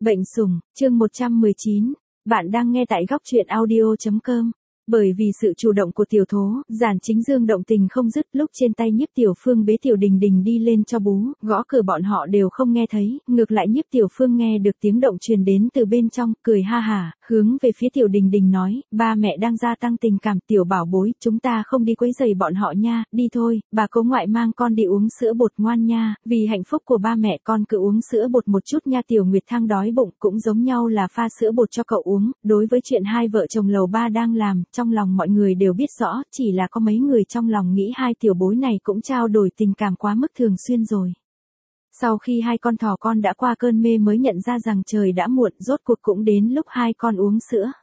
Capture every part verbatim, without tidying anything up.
Bệnh sủng, chương một trăm mười chín. Bạn đang nghe tại góc truyện audio chấm com. Bởi vì sự chủ động của Tiểu Thố, Giản Chính Dương động tình không dứt, lúc trên tay Nhiếp Tiểu Phương bế Tiểu Đình Đình đi lên cho bú, gõ cửa bọn họ đều không nghe thấy, ngược lại Nhiếp Tiểu Phương nghe được tiếng động truyền đến từ bên trong, cười ha hả, hướng về phía Tiểu Đình Đình nói, ba mẹ đang gia tăng tình cảm, Tiểu bảo bối, chúng ta không đi quấy rầy bọn họ nha, đi thôi, bà cố ngoại mang con đi uống sữa bột ngoan nha, vì hạnh phúc của ba mẹ con cứ uống sữa bột một chút nha. Tiểu Nguyệt Thang đói bụng, cũng giống nhau là pha sữa bột cho cậu uống, đối với chuyện hai vợ chồng lầu ba đang làm, trong lòng mọi người đều biết rõ, chỉ là có mấy người trong lòng nghĩ hai tiểu bối này cũng trao đổi tình cảm quá mức thường xuyên rồi. Sau khi hai con thỏ con đã qua cơn mê mới nhận ra rằng trời đã muộn, rốt cuộc cũng đến lúc hai con uống sữa.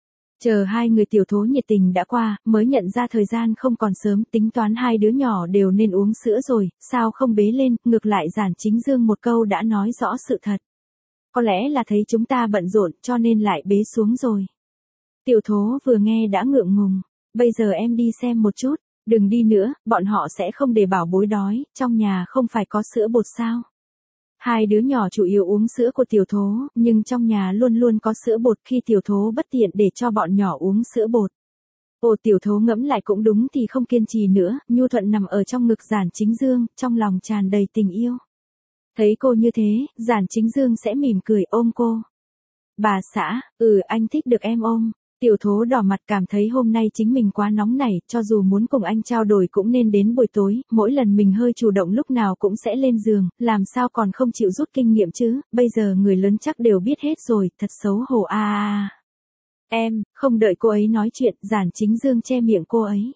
Chờ hai người Tiểu Thố nhiệt tình đã qua, mới nhận ra thời gian không còn sớm, tính toán hai đứa nhỏ đều nên uống sữa rồi, sao không bế lên, ngược lại Giản Chính Dương một câu đã nói rõ sự thật. Có lẽ là thấy chúng ta bận rộn cho nên lại bế xuống rồi. Tiểu Thố vừa nghe đã ngượng ngùng, bây giờ em đi xem một chút, đừng đi nữa, bọn họ sẽ không để bảo bối đói, trong nhà không phải có sữa bột sao. Hai đứa nhỏ chủ yếu uống sữa của Tiểu Thố, nhưng trong nhà luôn luôn có sữa bột khi Tiểu Thố bất tiện để cho bọn nhỏ uống sữa bột. Ồ, Tiểu Thố ngẫm lại cũng đúng thì không kiên trì nữa, nhu thuận nằm ở trong ngực Giản Chính Dương, trong lòng tràn đầy tình yêu. Thấy cô như thế, Giản Chính Dương sẽ mỉm cười ôm cô. Bà xã, ừ anh thích được em ôm. Tiểu Thố đỏ mặt cảm thấy hôm nay chính mình quá nóng nảy, cho dù muốn cùng anh trao đổi cũng nên đến buổi tối, mỗi lần mình hơi chủ động lúc nào cũng sẽ lên giường, làm sao còn không chịu rút kinh nghiệm chứ, bây giờ người lớn chắc đều biết hết rồi, thật xấu hổ a a. Em, không đợi cô ấy nói chuyện, Giản Chính Dương che miệng cô ấy.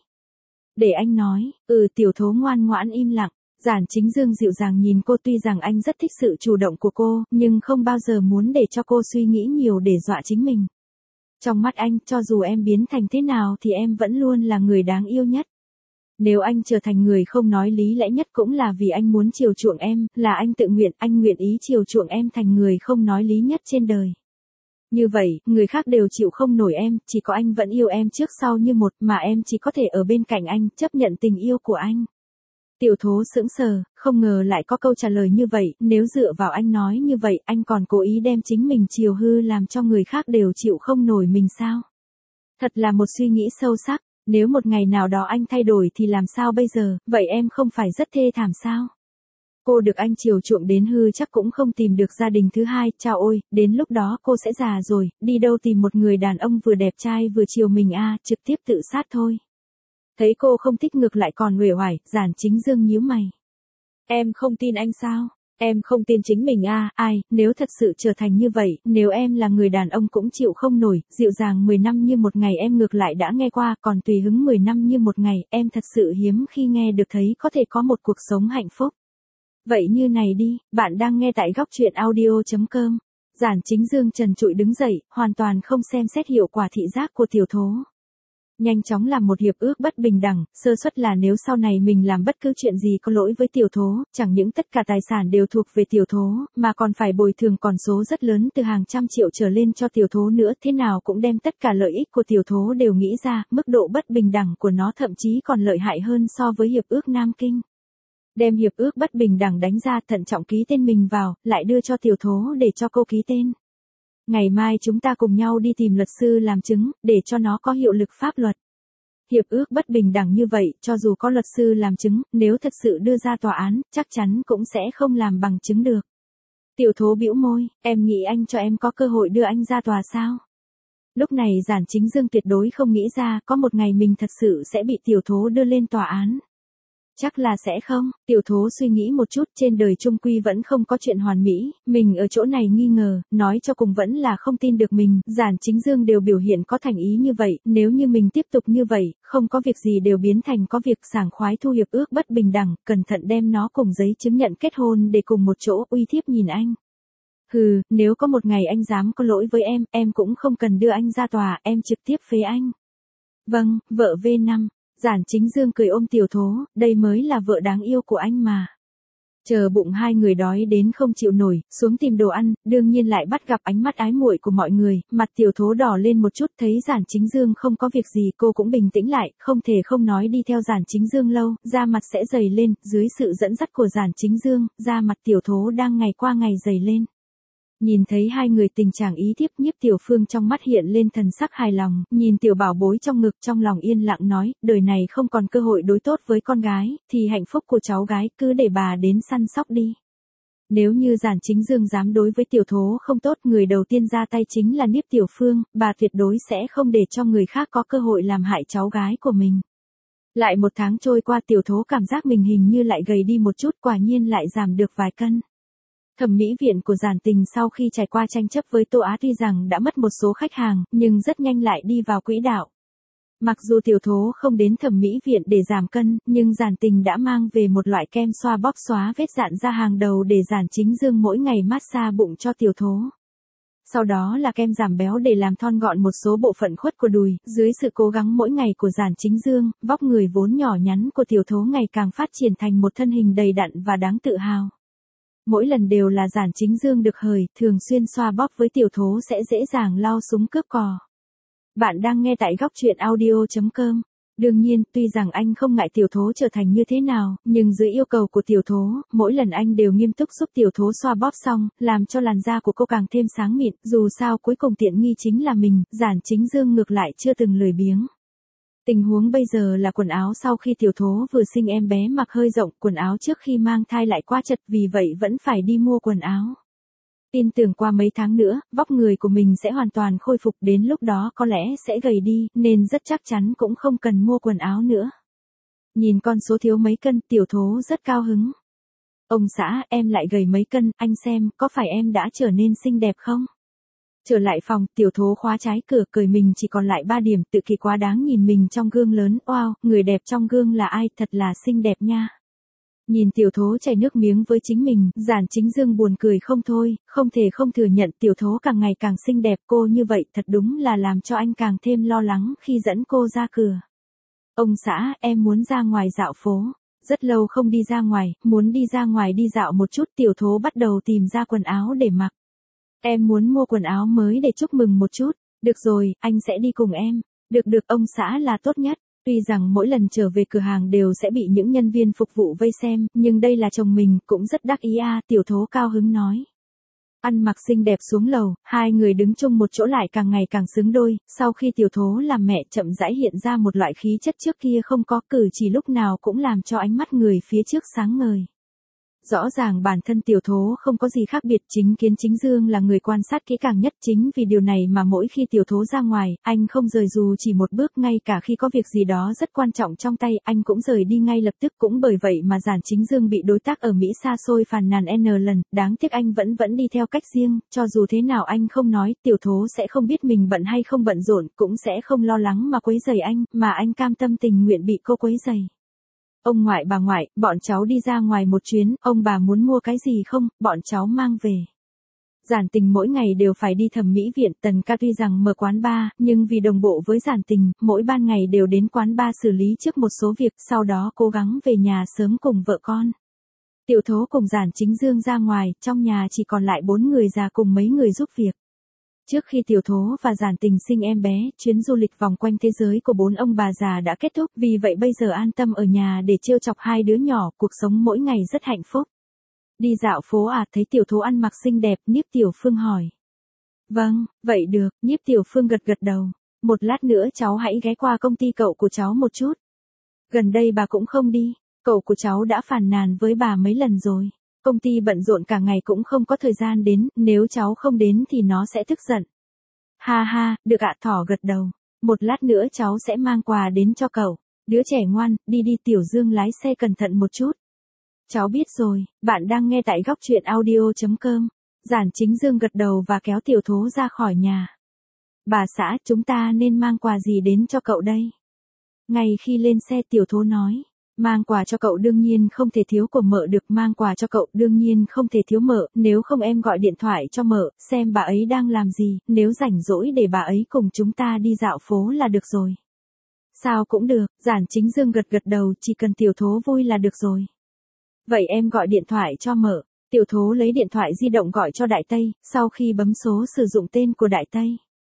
Để anh nói, ừ Tiểu Thố ngoan ngoãn im lặng. Giản Chính Dương dịu dàng nhìn cô, tuy rằng anh rất thích sự chủ động của cô, nhưng không bao giờ muốn để cho cô suy nghĩ nhiều để dọa chính mình. Trong mắt anh, cho dù em biến thành thế nào thì em vẫn luôn là người đáng yêu nhất. Nếu anh trở thành người không nói lý lẽ nhất cũng là vì anh muốn chiều chuộng em, là anh tự nguyện, anh nguyện ý chiều chuộng em thành người không nói lý nhất trên đời. Như vậy, người khác đều chịu không nổi em, chỉ có anh vẫn yêu em trước sau như một, mà em chỉ có thể ở bên cạnh anh, chấp nhận tình yêu của anh. Tiểu Thố sững sờ, không ngờ lại có câu trả lời như vậy, nếu dựa vào anh nói như vậy, anh còn cố ý đem chính mình chiều hư làm cho người khác đều chịu không nổi mình sao? Thật là một suy nghĩ sâu sắc, nếu một ngày nào đó anh thay đổi thì làm sao bây giờ, vậy em không phải rất thê thảm sao? Cô được anh chiều chuộng đến hư chắc cũng không tìm được gia đình thứ hai, chao ôi, đến lúc đó cô sẽ già rồi, đi đâu tìm một người đàn ông vừa đẹp trai vừa chiều mình a, à, trực tiếp tự sát thôi. Thấy cô không thích ngược lại còn uể oải, Giản Chính Dương nhíu mày. Em không tin anh sao? Em không tin chính mình à, ai, nếu thật sự trở thành như vậy, nếu em là người đàn ông cũng chịu không nổi, dịu dàng mười năm như một ngày em ngược lại đã nghe qua, còn tùy hứng mười năm như một ngày, em thật sự hiếm khi nghe được thấy có thể có một cuộc sống hạnh phúc. Vậy như này đi, bạn đang nghe tại góc truyện audio chấm com. Giản Chính Dương trần trụi đứng dậy, hoàn toàn không xem xét hiệu quả thị giác của Tiểu Thố. Nhanh chóng làm một hiệp ước bất bình đẳng, sơ suất là nếu sau này mình làm bất cứ chuyện gì có lỗi với Tiểu Thố, chẳng những tất cả tài sản đều thuộc về Tiểu Thố, mà còn phải bồi thường con số rất lớn từ hàng trăm triệu trở lên cho Tiểu Thố nữa, thế nào cũng đem tất cả lợi ích của Tiểu Thố đều nghĩ ra, mức độ bất bình đẳng của nó thậm chí còn lợi hại hơn so với hiệp ước Nam Kinh. Đem hiệp ước bất bình đẳng đánh ra, thận trọng ký tên mình vào, lại đưa cho Tiểu Thố để cho cô ký tên. Ngày mai chúng ta cùng nhau đi tìm luật sư làm chứng, để cho nó có hiệu lực pháp luật. Hiệp ước bất bình đẳng như vậy, cho dù có luật sư làm chứng, nếu thật sự đưa ra tòa án, chắc chắn cũng sẽ không làm bằng chứng được. Tiểu Thố bĩu môi, em nghĩ anh cho em có cơ hội đưa anh ra tòa sao? Lúc này Giản Chính Dương tuyệt đối không nghĩ ra, có một ngày mình thật sự sẽ bị Tiểu Thố đưa lên tòa án. Chắc là sẽ không, Tiểu Thố suy nghĩ một chút, trên đời chung quy vẫn không có chuyện hoàn mỹ, mình ở chỗ này nghi ngờ, nói cho cùng vẫn là không tin được mình, Giản Chính Dương đều biểu hiện có thành ý như vậy, nếu như mình tiếp tục như vậy, không có việc gì đều biến thành có việc, sảng khoái thu hiệp ước bất bình đẳng, cẩn thận đem nó cùng giấy chứng nhận kết hôn để cùng một chỗ uy thiếp nhìn anh. Hừ, nếu có một ngày anh dám có lỗi với em, em cũng không cần đưa anh ra tòa, em trực tiếp phế anh. Vâng, vợ V năm. Giản Chính Dương cười ôm Tiểu Thố, đây mới là vợ đáng yêu của anh mà. Chờ bụng hai người đói đến không chịu nổi, xuống tìm đồ ăn, đương nhiên lại bắt gặp ánh mắt ái muội của mọi người, mặt Tiểu Thố đỏ lên một chút, thấy Giản Chính Dương không có việc gì, cô cũng bình tĩnh lại, không thể không nói đi theo Giản Chính Dương lâu, da mặt sẽ dày lên, dưới sự dẫn dắt của Giản Chính Dương, da mặt Tiểu Thố đang ngày qua ngày dày lên. Nhìn thấy hai người tình trạng ý thiếp, Nhiếp Tiểu Phương trong mắt hiện lên thần sắc hài lòng, nhìn tiểu bảo bối trong ngực trong lòng yên lặng nói, đời này không còn cơ hội đối tốt với con gái, thì hạnh phúc của cháu gái cứ để bà đến săn sóc đi. Nếu như Giản Chính Dương dám đối với Tiểu Thố không tốt, người đầu tiên ra tay chính là Nhiếp Tiểu Phương, bà tuyệt đối sẽ không để cho người khác có cơ hội làm hại cháu gái của mình. Lại một tháng trôi qua, Tiểu Thố cảm giác mình hình như lại gầy đi một chút, quả nhiên lại giảm được vài cân. Thẩm mỹ viện của Giản Tình sau khi trải qua tranh chấp với Tô Á tuy rằng đã mất một số khách hàng, nhưng rất nhanh lại đi vào quỹ đạo. Mặc dù Tiểu Thố không đến thẩm mỹ viện để giảm cân, nhưng Giản Tình đã mang về một loại kem xoa bóp xóa vết dạn ra hàng đầu để Giản Chính Dương mỗi ngày massage bụng cho Tiểu Thố. Sau đó là kem giảm béo để làm thon gọn một số bộ phận khuất của đùi, dưới sự cố gắng mỗi ngày của Giản Chính Dương, vóc người vốn nhỏ nhắn của Tiểu Thố ngày càng phát triển thành một thân hình đầy đặn và đáng tự hào. Mỗi lần đều là Giản Chính Dương được hời, thường xuyên xoa bóp với Tiểu Thố sẽ dễ dàng lao súng cướp cò. Bạn đang nghe tại góc truyện audio chấm com. Đương nhiên, tuy rằng anh không ngại Tiểu Thố trở thành như thế nào, nhưng dưới yêu cầu của Tiểu Thố, mỗi lần anh đều nghiêm túc giúp Tiểu Thố xoa bóp xong, làm cho làn da của cô càng thêm sáng mịn, dù sao cuối cùng tiện nghi chính là mình, Giản Chính Dương ngược lại chưa từng lười biếng. Tình huống bây giờ là quần áo sau khi Tiểu Thố vừa sinh em bé mặc hơi rộng, quần áo trước khi mang thai lại quá chật, vì vậy vẫn phải đi mua quần áo. Tin tưởng qua mấy tháng nữa, vóc người của mình sẽ hoàn toàn khôi phục, đến lúc đó có lẽ sẽ gầy đi, nên rất chắc chắn cũng không cần mua quần áo nữa. Nhìn con số thiếu mấy cân, Tiểu Thố rất cao hứng. Ông xã, em lại gầy mấy cân, anh xem, có phải em đã trở nên xinh đẹp không? Trở lại phòng, Tiểu Thố khóa trái cửa, cười mình chỉ còn lại ba điểm, tự kỳ quá đáng nhìn mình trong gương lớn, wow, người đẹp trong gương là ai, thật là xinh đẹp nha. Nhìn Tiểu Thố chảy nước miếng với chính mình, Giản Chính Dương buồn cười không thôi, không thể không thừa nhận Tiểu Thố càng ngày càng xinh đẹp, cô như vậy thật đúng là làm cho anh càng thêm lo lắng khi dẫn cô ra cửa. Ông xã, em muốn ra ngoài dạo phố. Rất lâu không đi ra ngoài, muốn đi ra ngoài đi dạo một chút. Tiểu Thố bắt đầu tìm ra quần áo để mặc. Em muốn mua quần áo mới để chúc mừng một chút. Được rồi, anh sẽ đi cùng em. Được được, ông xã là tốt nhất. Tuy rằng mỗi lần trở về cửa hàng đều sẽ bị những nhân viên phục vụ vây xem, nhưng đây là chồng mình, cũng rất đắc ý a, Tiểu Thố cao hứng nói. Ăn mặc xinh đẹp xuống lầu, hai người đứng chung một chỗ lại càng ngày càng xứng đôi, sau khi Tiểu Thố làm mẹ chậm rãi hiện ra một loại khí chất trước kia không có, cử chỉ lúc nào cũng làm cho ánh mắt người phía trước sáng ngời. Rõ ràng bản thân Tiểu Thố không có gì khác biệt, chính kiến Chính Dương là người quan sát kỹ càng nhất, chính vì điều này mà mỗi khi Tiểu Thố ra ngoài, anh không rời dù chỉ một bước, ngay cả khi có việc gì đó rất quan trọng trong tay, anh cũng rời đi ngay lập tức, cũng bởi vậy mà Giản Chính Dương bị đối tác ở Mỹ xa xôi phàn nàn n lần, đáng tiếc anh vẫn vẫn đi theo cách riêng, cho dù thế nào anh không nói, Tiểu Thố sẽ không biết mình bận hay không bận rộn, cũng sẽ không lo lắng mà quấy rầy anh, mà anh cam tâm tình nguyện bị cô quấy rầy. Ông ngoại bà ngoại, bọn cháu đi ra ngoài một chuyến, ông bà muốn mua cái gì không, bọn cháu mang về. Giản Tình mỗi ngày đều phải đi thẩm mỹ viện, Tần ca tuy rằng mở quán bar, nhưng vì đồng bộ với Giản Tình, mỗi ban ngày đều đến quán bar xử lý trước một số việc, sau đó cố gắng về nhà sớm cùng vợ con. Tiểu Thố cùng Giản Chính Dương ra ngoài, trong nhà chỉ còn lại bốn người già cùng mấy người giúp việc. Trước khi Tiểu Thố và Giản Tình sinh em bé, chuyến du lịch vòng quanh thế giới của bốn ông bà già đã kết thúc, vì vậy bây giờ an tâm ở nhà để trêu chọc hai đứa nhỏ, cuộc sống mỗi ngày rất hạnh phúc. Đi dạo phố à, thấy Tiểu Thố ăn mặc xinh đẹp, Nhiếp Tiểu Phương hỏi. Vâng, vậy được, Nhiếp Tiểu Phương gật gật đầu. Một lát nữa cháu hãy ghé qua công ty cậu của cháu một chút. Gần đây bà cũng không đi, cậu của cháu đã phàn nàn với bà mấy lần rồi. Công ty bận rộn cả ngày cũng không có thời gian đến, nếu cháu không đến thì nó sẽ tức giận. Ha ha, được ạ, thỏ gật đầu. Một lát nữa cháu sẽ mang quà đến cho cậu. Đứa trẻ ngoan, đi đi, Tiểu Dương lái xe cẩn thận một chút. Cháu biết rồi, bạn đang nghe tại góc truyện audio chấm com. Giản Chính Dương gật đầu và kéo Tiểu Thố ra khỏi nhà. Bà xã, chúng ta nên mang quà gì đến cho cậu đây? Ngay khi lên xe Tiểu Thố nói. Mang quà cho cậu đương nhiên không thể thiếu của mợ được, mang quà cho cậu đương nhiên không thể thiếu mợ, nếu không em gọi điện thoại cho mợ, xem bà ấy đang làm gì, nếu rảnh rỗi để bà ấy cùng chúng ta đi dạo phố là được rồi. Sao cũng được, Giản Chính Dương gật gật đầu, chỉ cần Tiểu Thố vui là được rồi. Vậy em gọi điện thoại cho mợ. Tiểu Thố lấy điện thoại di động gọi cho Đại Tây, sau khi bấm số sử dụng tên của Đại Tây.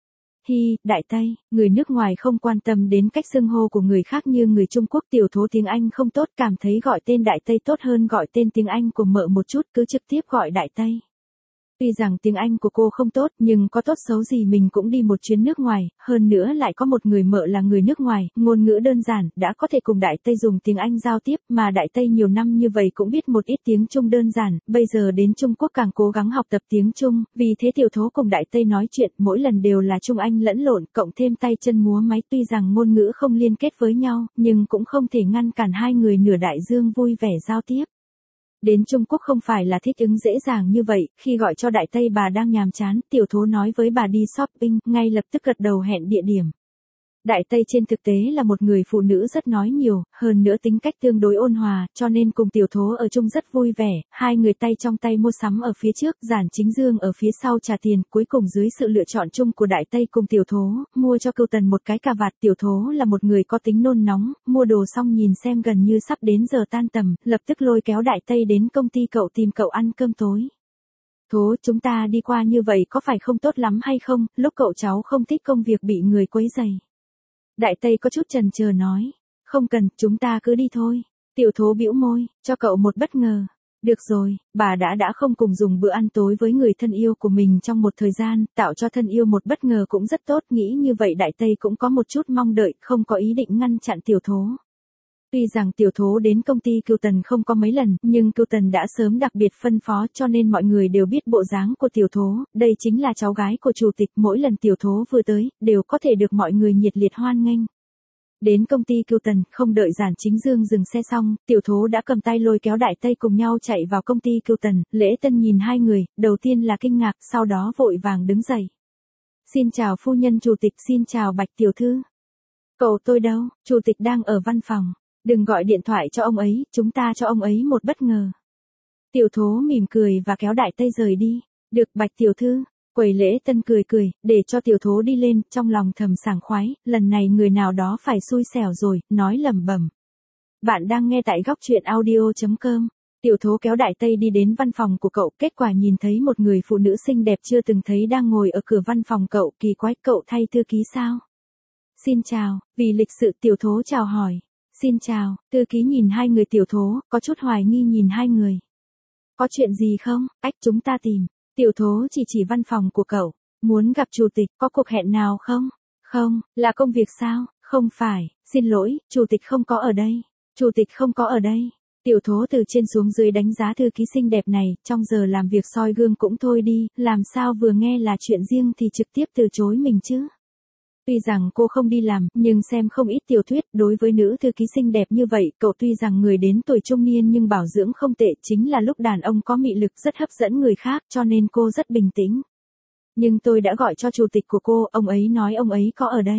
Hi, Đại Tây, người nước ngoài không quan tâm đến cách xưng hô của người khác như người Trung Quốc. Tiểu Thố tiếng Anh không tốt, cảm thấy gọi tên Đại Tây tốt hơn gọi tên tiếng Anh của mợ một chút, cứ trực tiếp gọi Đại Tây. Tuy rằng tiếng Anh của cô không tốt nhưng có tốt xấu gì mình cũng đi một chuyến nước ngoài, hơn nữa lại có một người mợ là người nước ngoài, ngôn ngữ đơn giản, đã có thể cùng Đại Tây dùng tiếng Anh giao tiếp, mà Đại Tây nhiều năm như vậy cũng biết một ít tiếng Trung đơn giản, bây giờ đến Trung Quốc càng cố gắng học tập tiếng Trung, vì thế Tiểu Thố cùng Đại Tây nói chuyện mỗi lần đều là Trung Anh lẫn lộn, cộng thêm tay chân múa máy, tuy rằng ngôn ngữ không liên kết với nhau, nhưng cũng không thể ngăn cản hai người nửa đại dương vui vẻ giao tiếp. Đến Trung Quốc không phải là thích ứng dễ dàng như vậy, khi gọi cho Đại Tây bà đang nhàm chán, Tiểu Thố nói với bà đi shopping, ngay lập tức gật đầu hẹn địa điểm. Đại Tây trên thực tế là một người phụ nữ rất nói nhiều, hơn nữa tính cách tương đối ôn hòa, cho nên cùng Tiểu Thố ở chung rất vui vẻ, hai người tay trong tay mua sắm ở phía trước, Giản Chính Dương ở phía sau trả tiền, cuối cùng dưới sự lựa chọn chung của Đại Tây cùng Tiểu Thố, mua cho Cưu Tần một cái cà vạt. Tiểu Thố là một người có tính nôn nóng, mua đồ xong nhìn xem gần như sắp đến giờ tan tầm, lập tức lôi kéo Đại Tây đến công ty cậu tìm cậu ăn cơm tối. Thố, chúng ta đi qua như vậy có phải không tốt lắm hay không, lúc cậu cháu không thích công việc bị người quấy rầy. Đại Tây có chút chần chờ nói, không cần, chúng ta cứ đi thôi. Tiểu Thố bĩu môi, cho cậu một bất ngờ. Được rồi, bà đã đã không cùng dùng bữa ăn tối với người thân yêu của mình trong một thời gian, tạo cho thân yêu một bất ngờ cũng rất tốt, nghĩ như vậy Đại Tây cũng có một chút mong đợi, không có ý định ngăn chặn Tiểu Thố. Tuy rằng Tiểu Thố đến công ty Cưu Tần không có mấy lần, nhưng Cưu Tần đã sớm đặc biệt phân phó cho nên mọi người đều biết bộ dáng của Tiểu Thố, đây chính là cháu gái của chủ tịch, mỗi lần Tiểu Thố vừa tới, đều có thể được mọi người nhiệt liệt hoan nghênh. Đến công ty Cưu Tần, không đợi Giản Chính Dương dừng xe xong, Tiểu Thố đã cầm tay lôi kéo Đại Tây cùng nhau chạy vào công ty Cưu Tần, Lễ Tân nhìn hai người, đầu tiên là kinh ngạc, sau đó vội vàng đứng dậy. Xin chào phu nhân chủ tịch, xin chào Bạch tiểu thư. Cậu tôi đâu, chủ tịch đang ở văn phòng. Đừng gọi điện thoại cho ông ấy, chúng ta cho ông ấy một bất ngờ. Tiểu Thố mỉm cười và kéo Đại Tây rời đi. Được Bạch tiểu thư. Quầy Lễ Tân cười cười, để cho Tiểu Thố đi lên, trong lòng thầm sảng khoái, lần này người nào đó phải xui xẻo rồi, nói lẩm bẩm. Bạn đang nghe tại góc truyện audio chấm com. Tiểu Thố kéo Đại Tây đi đến văn phòng của cậu, kết quả nhìn thấy một người phụ nữ xinh đẹp chưa từng thấy đang ngồi ở cửa văn phòng cậu, kỳ quái, cậu thay thư ký sao? Xin chào, vì lịch sự Tiểu Thố chào hỏi. Xin chào, thư ký nhìn hai người Tiểu Thố, có chút hoài nghi nhìn hai người. Có chuyện gì không, ách chúng ta tìm. Tiểu Thố chỉ chỉ văn phòng của cậu, muốn gặp chủ tịch, có cuộc hẹn nào không? Không, là công việc sao? Không phải, xin lỗi, chủ tịch không có ở đây. Chủ tịch không có ở đây. Tiểu Thố từ trên xuống dưới đánh giá thư ký xinh đẹp này, trong giờ làm việc soi gương cũng thôi đi, làm sao vừa nghe là chuyện riêng thì trực tiếp từ chối mình chứ? Tuy rằng cô không đi làm, nhưng xem không ít tiểu thuyết, đối với nữ thư ký xinh đẹp như vậy, cậu tuy rằng người đến tuổi trung niên nhưng bảo dưỡng không tệ, chính là lúc đàn ông có mị lực rất hấp dẫn người khác, cho nên cô rất bình tĩnh. Nhưng tôi đã gọi cho chủ tịch của cô, ông ấy nói ông ấy có ở đây.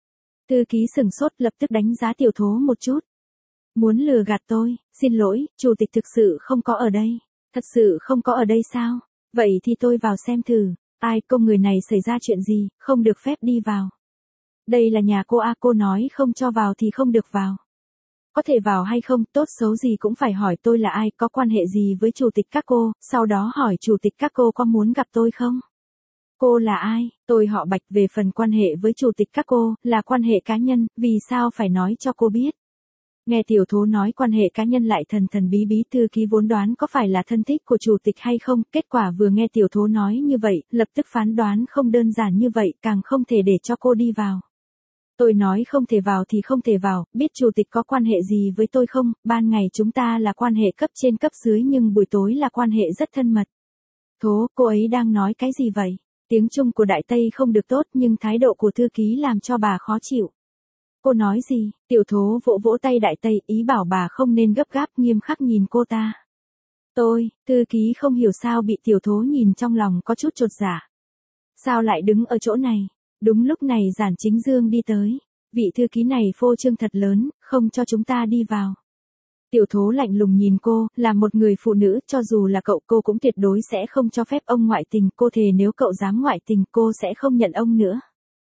Thư ký sửng sốt lập tức đánh giá Tiểu Thố một chút. Muốn lừa gạt tôi, xin lỗi, chủ tịch thực sự không có ở đây. Thật sự không có ở đây sao? Vậy thì tôi vào xem thử. Ai, cô người này xảy ra chuyện gì, không được phép đi vào. Đây là nhà cô à, cô nói không cho vào thì không được vào. Có thể vào hay không, tốt xấu gì cũng phải hỏi tôi là ai, có quan hệ gì với chủ tịch các cô, sau đó hỏi chủ tịch các cô có muốn gặp tôi không? Cô là ai? Tôi họ Bạch, về phần quan hệ với chủ tịch các cô, là quan hệ cá nhân, vì sao phải nói cho cô biết? Nghe Tiểu Thố nói quan hệ cá nhân lại thần thần bí bí, thư ký vốn đoán có phải là thân thích của chủ tịch hay không, kết quả vừa nghe Tiểu Thố nói như vậy, lập tức phán đoán không đơn giản như vậy, càng không thể để cho cô đi vào. Tôi nói không thể vào thì không thể vào, biết chủ tịch có quan hệ gì với tôi không, ban ngày chúng ta là quan hệ cấp trên cấp dưới nhưng buổi tối là quan hệ rất thân mật. Thố, cô ấy đang nói cái gì vậy? Tiếng Trung của Đại Tây không được tốt nhưng thái độ của thư ký làm cho bà khó chịu. Cô nói gì? Tiểu Thố vỗ vỗ tay Đại Tây, ý bảo bà không nên gấp gáp, nghiêm khắc nhìn cô ta. Tôi, thư ký không hiểu sao bị Tiểu Thố nhìn trong lòng có chút chột dạ. Sao lại đứng ở chỗ này? Đúng lúc này Giản Chính Dương đi tới. Vị thư ký này phô trương thật lớn, không cho chúng ta đi vào. Tiểu Thố lạnh lùng nhìn cô, là một người phụ nữ, cho dù là cậu cô cũng tuyệt đối sẽ không cho phép ông ngoại tình, cô thề nếu cậu dám ngoại tình cô sẽ không nhận ông nữa.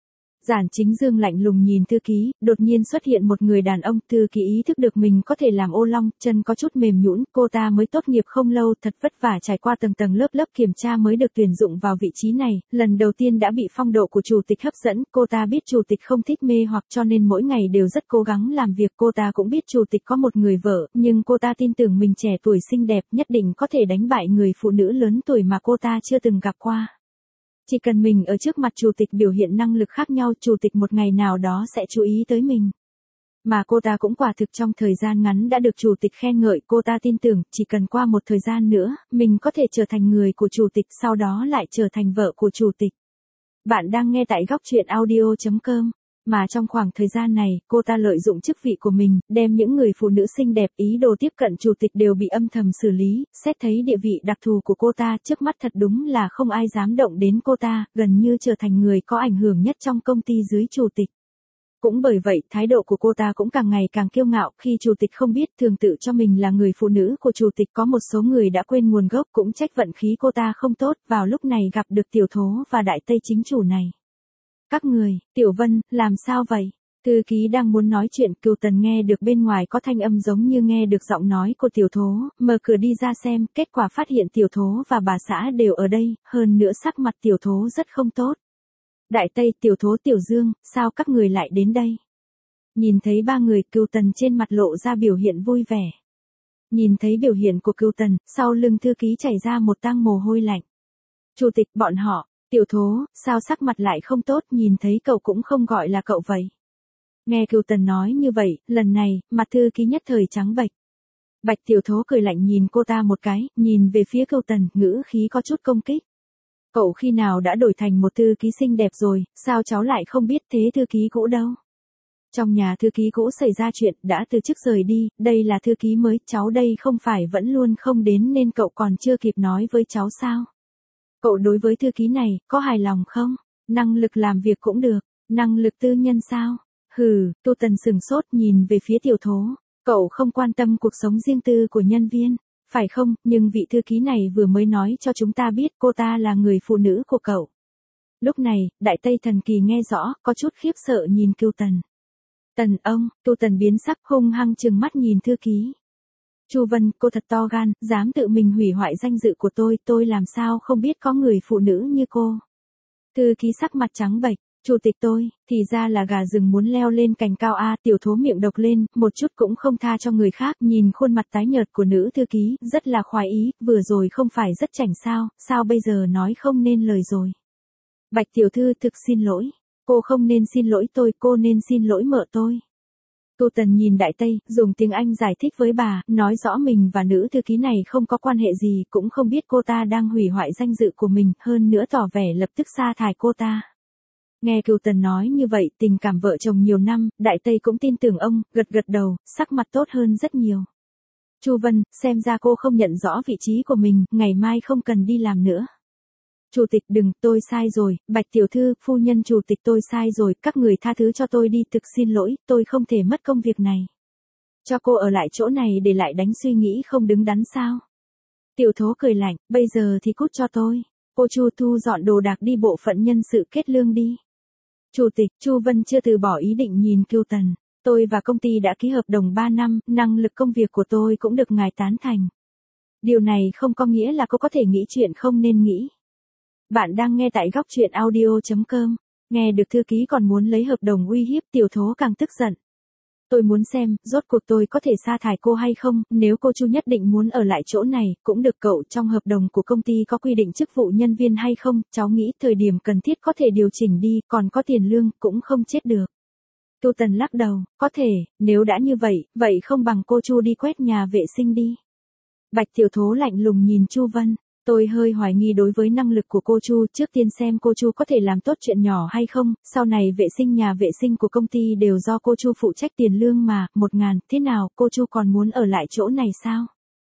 Giản Chính Dương lạnh lùng nhìn thư ký, đột nhiên xuất hiện một người đàn ông, thư ký ý thức được mình có thể làm ô long, chân có chút mềm nhũn, cô ta mới tốt nghiệp không lâu, thật vất vả trải qua tầng tầng lớp lớp kiểm tra mới được tuyển dụng vào vị trí này, lần đầu tiên đã bị phong độ của chủ tịch hấp dẫn, cô ta biết chủ tịch không thích mê hoặc cho nên mỗi ngày đều rất cố gắng làm việc, cô ta cũng biết chủ tịch có một người vợ, nhưng cô ta tin tưởng mình trẻ tuổi xinh đẹp nhất định có thể đánh bại người phụ nữ lớn tuổi mà cô ta chưa từng gặp qua. Chỉ cần mình ở trước mặt chủ tịch biểu hiện năng lực khác nhau, chủ tịch một ngày nào đó sẽ chú ý tới mình. Mà cô ta cũng quả thực trong thời gian ngắn đã được chủ tịch khen ngợi, cô ta tin tưởng, chỉ cần qua một thời gian nữa, mình có thể trở thành người của chủ tịch, sau đó lại trở thành vợ của chủ tịch. Bạn đang nghe tại góc truyện audio chấm com. Mà trong khoảng thời gian này, cô ta lợi dụng chức vị của mình, đem những người phụ nữ xinh đẹp ý đồ tiếp cận chủ tịch đều bị âm thầm xử lý, xét thấy địa vị đặc thù của cô ta, trước mắt thật đúng là không ai dám động đến cô ta, gần như trở thành người có ảnh hưởng nhất trong công ty dưới chủ tịch. Cũng bởi vậy, thái độ của cô ta cũng càng ngày càng kiêu ngạo, khi chủ tịch không biết, thường tự cho mình là người phụ nữ của chủ tịch, có một số người đã quên nguồn gốc, cũng trách vận khí cô ta không tốt, vào lúc này gặp được Tiểu Thố và Đại Tây chính chủ này. Các người, Tiểu Vân, làm sao vậy? Thư ký đang muốn nói chuyện, Cửu Tần nghe được bên ngoài có thanh âm giống như nghe được giọng nói của Tiểu Thố, mở cửa đi ra xem, kết quả phát hiện Tiểu Thố và bà xã đều ở đây, hơn nữa sắc mặt Tiểu Thố rất không tốt. Đại Tây, Tiểu Thố, Tiểu Dương, sao các người lại đến đây? Nhìn thấy ba người, Cửu Tần trên mặt lộ ra biểu hiện vui vẻ. Nhìn thấy biểu hiện của Cửu Tần, sau lưng thư ký chảy ra một tang mồ hôi lạnh. Chủ tịch, bọn họ. Tiểu Thố, sao sắc mặt lại không tốt, nhìn thấy cậu cũng không gọi là cậu vậy. Nghe Cửu Tần nói như vậy, lần này, mặt thư ký nhất thời trắng bệch. Bạch Tiểu Thố cười lạnh nhìn cô ta một cái, nhìn về phía Cửu Tần, ngữ khí có chút công kích. Cậu khi nào đã đổi thành một thư ký xinh đẹp rồi, sao cháu lại không biết, thế thư ký cũ đâu? Trong nhà thư ký cũ xảy ra chuyện, đã từ chức rời đi, đây là thư ký mới, cháu đây không phải vẫn luôn không đến nên cậu còn chưa kịp nói với cháu sao? Cậu đối với thư ký này, có hài lòng không? Năng lực làm việc cũng được, năng lực tư nhân sao? Hừ, Tô Tần sừng sốt nhìn về phía Tiểu Thố, cậu không quan tâm cuộc sống riêng tư của nhân viên, phải không? Nhưng vị thư ký này vừa mới nói cho chúng ta biết cô ta là người phụ nữ của cậu. Lúc này, Đại Tây Thần Kỳ nghe rõ, có chút khiếp sợ nhìn Cửu Tần. Tần ông, Tô Tần biến sắc hung hăng trừng mắt nhìn thư ký. Chu Vân, cô thật to gan, dám tự mình hủy hoại danh dự của tôi, tôi làm sao không biết có người phụ nữ như cô. Thư ký sắc mặt trắng bệch, chủ tịch tôi, thì ra là gà rừng muốn leo lên cành cao a. Tiểu Thố miệng độc lên, một chút cũng không tha cho người khác, nhìn khuôn mặt tái nhợt của nữ thư ký, rất là khoái ý, vừa rồi không phải rất chảnh sao, sao bây giờ nói không nên lời rồi. Bạch tiểu thư thực xin lỗi, cô không nên xin lỗi tôi, cô nên xin lỗi mợ tôi. Tô Tần nhìn Đại Tây, dùng tiếng Anh giải thích với bà, nói rõ mình và nữ thư ký này không có quan hệ gì, cũng không biết cô ta đang hủy hoại danh dự của mình, hơn nữa tỏ vẻ lập tức sa thải cô ta. Nghe Cửu Tần nói như vậy, tình cảm vợ chồng nhiều năm, Đại Tây cũng tin tưởng ông, gật gật đầu, sắc mặt tốt hơn rất nhiều. Chu Vân, xem ra cô không nhận rõ vị trí của mình, ngày mai không cần đi làm nữa. Chủ tịch đừng, tôi sai rồi, Bạch tiểu thư, phu nhân chủ tịch tôi sai rồi, các người tha thứ cho tôi đi, thực xin lỗi, tôi không thể mất công việc này. Cho cô ở lại chỗ này để lại đánh suy nghĩ không đứng đắn sao? Tiểu Thố cười lạnh, bây giờ thì cút cho tôi. Cô Chu thu dọn đồ đạc đi bộ phận nhân sự kết lương đi. Chủ tịch, Chu Vân chưa từ bỏ ý định nhìn Cửu Tần. Tôi và công ty đã ký hợp đồng ba năm, năng lực công việc của tôi cũng được ngài tán thành. Điều này không có nghĩa là cô có thể nghĩ chuyện không nên nghĩ. Bạn đang nghe tại góc truyện audio chấm com. Nghe được thư ký còn muốn lấy hợp đồng uy hiếp, Tiểu Thố càng tức giận. Tôi muốn xem, rốt cuộc tôi có thể sa thải cô hay không, nếu cô Chu nhất định muốn ở lại chỗ này, cũng được cậu, trong hợp đồng của công ty có quy định chức vụ nhân viên hay không, cháu nghĩ thời điểm cần thiết có thể điều chỉnh đi, còn có tiền lương, cũng không chết được. Tô Tần lắc đầu, có thể, nếu đã như vậy, vậy không bằng cô Chu đi quét nhà vệ sinh đi. Bạch Tiểu Thố lạnh lùng nhìn Chu Vân. Tôi hơi hoài nghi đối với năng lực của cô Chu, trước tiên xem cô Chu có thể làm tốt chuyện nhỏ hay không, sau này vệ sinh nhà vệ sinh của công ty đều do cô Chu phụ trách, tiền lương mà, một ngàn, thế nào, cô Chu còn muốn ở lại chỗ này sao?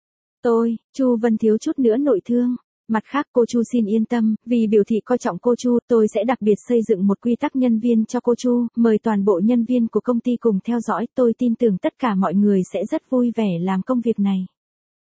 Tôi, Chu Vân thiếu chút nữa nội thương. Mặt khác cô Chu xin yên tâm, vì biểu thị coi trọng cô Chu, tôi sẽ đặc biệt xây dựng một quy tắc nhân viên cho cô Chu, mời toàn bộ nhân viên của công ty cùng theo dõi, tôi tin tưởng tất cả mọi người sẽ rất vui vẻ làm công việc này.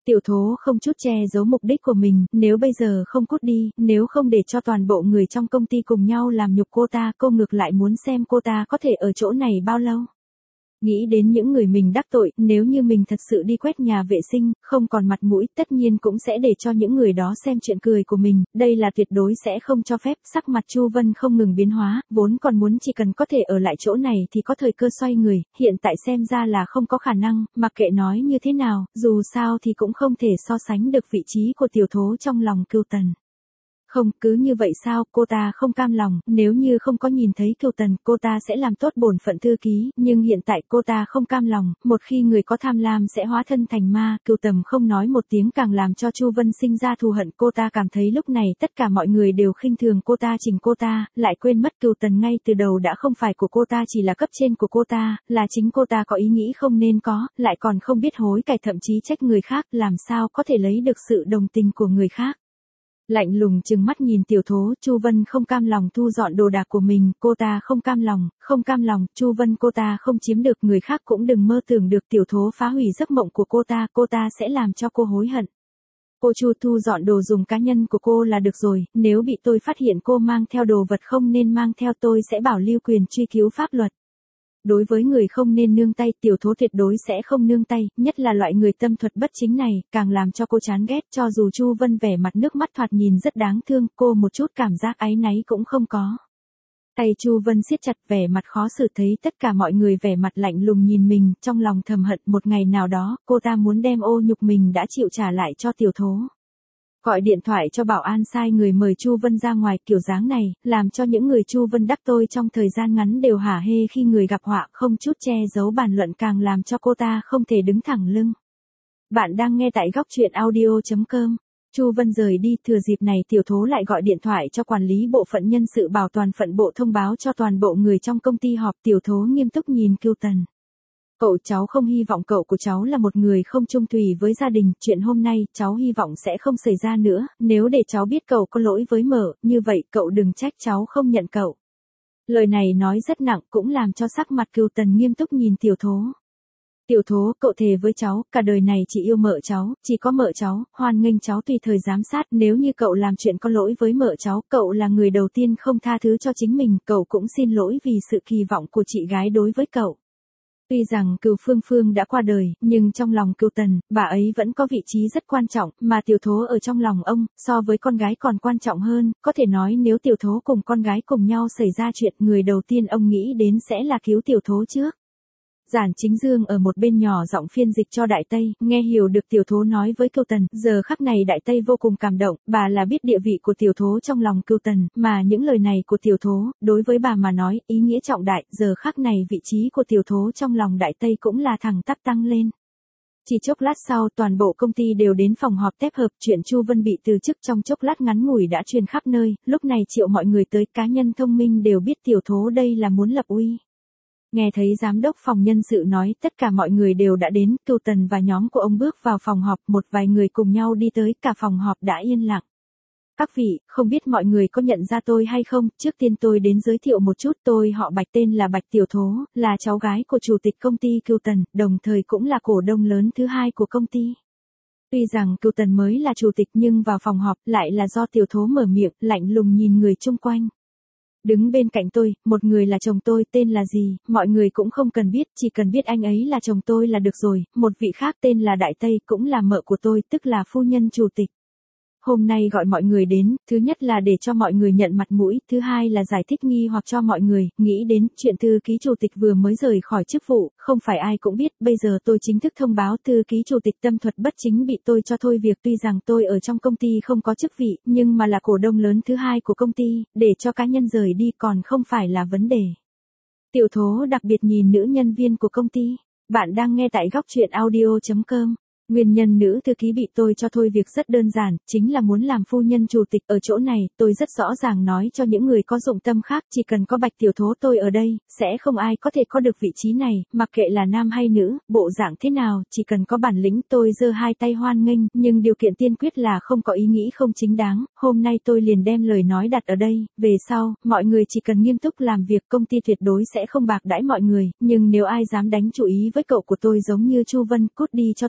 Tiểu Thố không chút che giấu mục đích của mình, nếu bây giờ không cút đi, nếu không để cho toàn bộ người trong công ty cùng nhau làm nhục cô ta, cô ngược lại muốn xem cô ta có thể ở chỗ này bao lâu. Nghĩ đến những người mình đắc tội, nếu như mình thật sự đi quét nhà vệ sinh, không còn mặt mũi, tất nhiên cũng sẽ để cho những người đó xem chuyện cười của mình, đây là tuyệt đối sẽ không cho phép. Sắc mặt Chu Vân không ngừng biến hóa, vốn còn muốn chỉ cần có thể ở lại chỗ này thì có thời cơ xoay người, hiện tại xem ra là không có khả năng, mặc kệ nói như thế nào, dù sao thì cũng không thể so sánh được vị trí của Tiểu Thố trong lòng Cửu Tần. Không, cứ như vậy sao, cô ta không cam lòng, nếu như không có nhìn thấy Cửu Tần, cô ta sẽ làm tốt bổn phận thư ký, nhưng hiện tại cô ta không cam lòng, một khi người có tham lam sẽ hóa thân thành ma. Cửu Tần không nói một tiếng càng làm cho Chu Vân sinh ra thù hận, cô ta cảm thấy lúc này tất cả mọi người đều khinh thường cô ta, chỉnh cô ta, lại quên mất Cửu Tần ngay từ đầu đã không phải của cô ta, chỉ là cấp trên của cô ta, là chính cô ta có ý nghĩ không nên có, lại còn không biết hối cải, thậm chí trách người khác, làm sao có thể lấy được sự đồng tình của người khác. Lạnh lùng trừng mắt nhìn Tiểu Thố, Chu Vân không cam lòng thu dọn đồ đạc của mình, cô ta không cam lòng, không cam lòng, Chu Vân cô ta không chiếm được, người khác cũng đừng mơ tưởng được. Tiểu Thố phá hủy giấc mộng của cô ta, cô ta sẽ làm cho cô hối hận. Cô Chu thu dọn đồ dùng cá nhân của cô là được rồi, nếu bị tôi phát hiện cô mang theo đồ vật không nên mang theo, tôi sẽ bảo lưu quyền truy cứu pháp luật. Đối với người không nên nương tay, Tiểu Thố tuyệt đối sẽ không nương tay, nhất là loại người tâm thuật bất chính này, càng làm cho cô chán ghét. Cho dù Chu Vân vẻ mặt nước mắt thoạt nhìn rất đáng thương, cô một chút cảm giác áy náy cũng không có. Tay Chu Vân siết chặt, vẻ mặt khó xử, thấy tất cả mọi người vẻ mặt lạnh lùng nhìn mình, trong lòng thầm hận, một ngày nào đó, cô ta muốn đem ô nhục mình đã chịu trả lại cho Tiểu Thố. Gọi điện thoại cho bảo an sai người mời Chu Vân ra ngoài, kiểu dáng này, làm cho những người Chu Vân đắc tội trong thời gian ngắn đều hả hê khi người gặp họa, không chút che giấu bàn luận, càng làm cho cô ta không thể đứng thẳng lưng. Bạn đang nghe tại góc truyện audio chấm com. Chu Vân rời đi, thừa dịp này Tiểu Thố lại gọi điện thoại cho quản lý bộ phận nhân sự bảo toàn phận bộ thông báo cho toàn bộ người trong công ty họp. Tiểu Thố nghiêm túc nhìn Cửu Tần. Cậu cháu không hy vọng cậu của cháu là một người không chung thủy với gia đình, chuyện hôm nay cháu hy vọng sẽ không xảy ra nữa, nếu để cháu biết cậu có lỗi với Mở, như vậy cậu đừng trách cháu không nhận cậu. Lời này nói rất nặng, cũng làm cho sắc mặt Cửu Tần nghiêm túc nhìn Tiểu Thố. Tiểu Thố, cậu thề với cháu, cả đời này chỉ yêu Mợ cháu, chỉ có Mợ cháu, hoan nghênh cháu tùy thời giám sát, nếu như cậu làm chuyện có lỗi với Mợ cháu, cậu là người đầu tiên không tha thứ cho chính mình, cậu cũng xin lỗi vì sự kỳ vọng của chị gái đối với cậu. Tuy rằng Cửu Phương Phương đã qua đời, nhưng trong lòng Cửu Tần, bà ấy vẫn có vị trí rất quan trọng, mà Tiểu Thố ở trong lòng ông, so với con gái còn quan trọng hơn, có thể nói nếu Tiểu Thố cùng con gái cùng nhau xảy ra chuyện, người đầu tiên ông nghĩ đến sẽ là cứu Tiểu Thố trước. Giản Chính Dương ở một bên nhỏ giọng phiên dịch cho Đại Tây, nghe hiểu được Tiểu Thố nói với Cửu Tần, giờ khắc này Đại Tây vô cùng cảm động, bà là biết địa vị của Tiểu Thố trong lòng Cửu Tần, mà những lời này của Tiểu Thố, đối với bà mà nói, ý nghĩa trọng đại, giờ khắc này vị trí của Tiểu Thố trong lòng Đại Tây cũng là thẳng tắp tăng lên. Chỉ chốc lát sau, toàn bộ công ty đều đến phòng họp tép hợp, chuyện Chu Vân bị từ chức trong chốc lát ngắn ngủi đã truyền khắp nơi, lúc này triệu mọi người tới, cá nhân thông minh đều biết Tiểu Thố đây là muốn lập uy. Nghe thấy giám đốc phòng nhân sự nói tất cả mọi người đều đã đến, Cửu Tần và nhóm của ông bước vào phòng họp, một vài người cùng nhau đi tới, cả phòng họp đã yên lặng. Các vị, không biết mọi người có nhận ra tôi hay không, trước tiên tôi đến giới thiệu một chút, tôi họ Bạch, tên là Bạch Tiểu Thố, là cháu gái của chủ tịch công ty Cửu Tần, đồng thời cũng là cổ đông lớn thứ hai của công ty. Tuy rằng Cửu Tần mới là chủ tịch nhưng vào phòng họp lại là do Tiểu Thố mở miệng, lạnh lùng nhìn người chung quanh. Đứng bên cạnh tôi, một người là chồng tôi, tên là gì, mọi người cũng không cần biết, chỉ cần biết anh ấy là chồng tôi là được rồi, một vị khác tên là Đại Tây, cũng là mợ của tôi, tức là phu nhân chủ tịch. Hôm nay gọi mọi người đến, thứ nhất là để cho mọi người nhận mặt mũi, thứ hai là giải thích nghi hoặc cho mọi người, nghĩ đến chuyện thư ký chủ tịch vừa mới rời khỏi chức vụ, không phải ai cũng biết, bây giờ tôi chính thức thông báo thư ký chủ tịch tâm thuật bất chính bị tôi cho thôi việc, tuy rằng tôi ở trong công ty không có chức vị, nhưng mà là cổ đông lớn thứ hai của công ty, để cho cá nhân rời đi còn không phải là vấn đề. Tiểu Thố đặc biệt nhìn nữ nhân viên của công ty, bạn đang nghe tại góc truyện audio chấm com. Nguyên nhân nữ thư ký bị tôi cho thôi việc rất đơn giản, chính là muốn làm phu nhân chủ tịch. Ở chỗ này, tôi rất rõ ràng nói cho những người có dụng tâm khác, chỉ cần có Bạch Tiểu Thố tôi ở đây, sẽ không ai có thể có được vị trí này, mặc kệ là nam hay nữ, bộ dạng thế nào, chỉ cần có bản lĩnh tôi giơ hai tay hoan nghênh, nhưng điều kiện tiên quyết là không có ý nghĩ không chính đáng. Hôm nay tôi liền đem lời nói đặt ở đây, về sau, mọi người chỉ cần nghiêm túc làm việc, công ty tuyệt đối sẽ không bạc đãi mọi người, nhưng nếu ai dám đánh chủ ý với cậu của tôi giống như Chu Vân, cút đi cho tôi.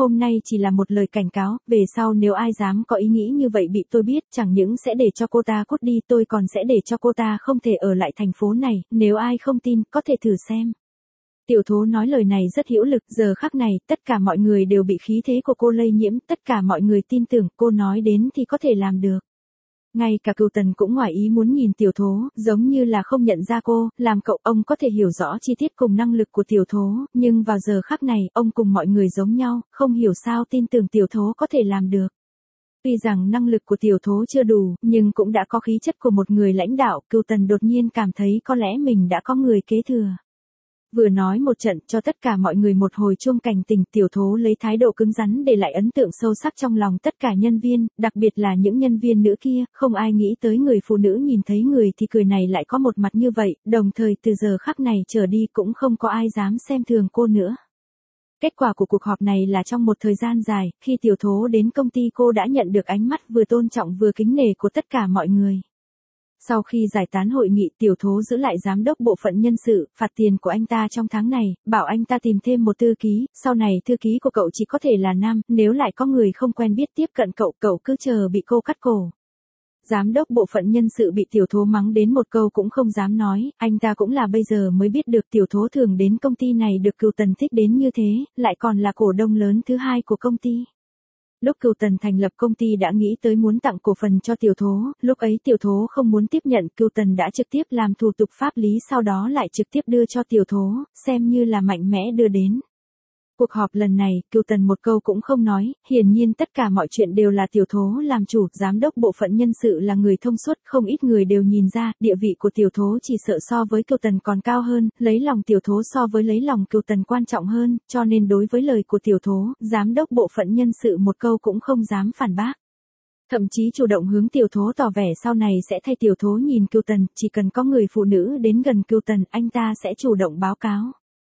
hôm nay chỉ là một lời cảnh cáo, về sau nếu ai dám có ý nghĩ như vậy bị tôi biết, chẳng những sẽ để cho cô ta cút đi, tôi còn sẽ để cho cô ta không thể ở lại thành phố này, nếu ai không tin, có thể thử xem. Tiểu Thố nói lời này rất hữu lực, giờ khắc này, tất cả mọi người đều bị khí thế của cô lây nhiễm, tất cả mọi người tin tưởng cô nói đến thì có thể làm được. Ngay cả Cửu Tần cũng ngoài ý muốn nhìn Tiểu Thố, giống như là không nhận ra cô, làm cậu ông có thể hiểu rõ chi tiết cùng năng lực của Tiểu Thố, nhưng vào giờ khắc này, ông cùng mọi người giống nhau, không hiểu sao tin tưởng Tiểu Thố có thể làm được. Tuy rằng năng lực của Tiểu Thố chưa đủ, nhưng cũng đã có khí chất của một người lãnh đạo, Cửu Tần đột nhiên cảm thấy có lẽ mình đã có người kế thừa. Vừa nói một trận cho tất cả mọi người một hồi chuông cảnh tỉnh, Tiểu Thố lấy thái độ cứng rắn để lại ấn tượng sâu sắc trong lòng tất cả nhân viên, đặc biệt là những nhân viên nữ kia, không ai nghĩ tới người phụ nữ nhìn thấy người thì cười này lại có một mặt như vậy, đồng thời từ giờ khắc này trở đi cũng không có ai dám xem thường cô nữa. Kết quả của cuộc họp này là trong một thời gian dài, khi Tiểu Thố đến công ty cô đã nhận được ánh mắt vừa tôn trọng vừa kính nể của tất cả mọi người. Sau khi giải tán hội nghị, Tiểu Thố giữ lại giám đốc bộ phận nhân sự, phạt tiền của anh ta trong tháng này, bảo anh ta tìm thêm một thư ký, sau này thư ký của cậu chỉ có thể là nam, nếu lại có người không quen biết tiếp cận cậu, cậu cứ chờ bị cô cắt cổ. Giám đốc bộ phận nhân sự bị Tiểu Thố mắng đến một câu cũng không dám nói, anh ta cũng là bây giờ mới biết được Tiểu Thố thường đến công ty này được Cửu Tần thích đến như thế, lại còn là cổ đông lớn thứ hai của công ty. Lúc Cửu Tần thành lập công ty đã nghĩ tới muốn tặng cổ phần cho Tiểu Thố, lúc ấy Tiểu Thố không muốn tiếp nhận, Cửu Tần đã trực tiếp làm thủ tục pháp lý sau đó lại trực tiếp đưa cho Tiểu Thố, xem như là mạnh mẽ đưa đến. Cuộc họp lần này, Cửu Tần một câu cũng không nói, hiển nhiên tất cả mọi chuyện đều là Tiểu Thố làm chủ, giám đốc bộ phận nhân sự là người thông suốt, không ít người đều nhìn ra, địa vị của Tiểu Thố chỉ sợ so với Cửu Tần còn cao hơn, lấy lòng Tiểu Thố so với lấy lòng Cửu Tần quan trọng hơn, cho nên đối với lời của Tiểu Thố, giám đốc bộ phận nhân sự một câu cũng không dám phản bác. Thậm chí chủ động hướng Tiểu Thố tỏ vẻ sau này sẽ thay Tiểu Thố nhìn Cửu Tần, chỉ cần có người phụ nữ đến gần Cửu Tần, anh ta sẽ chủ động báo cáo.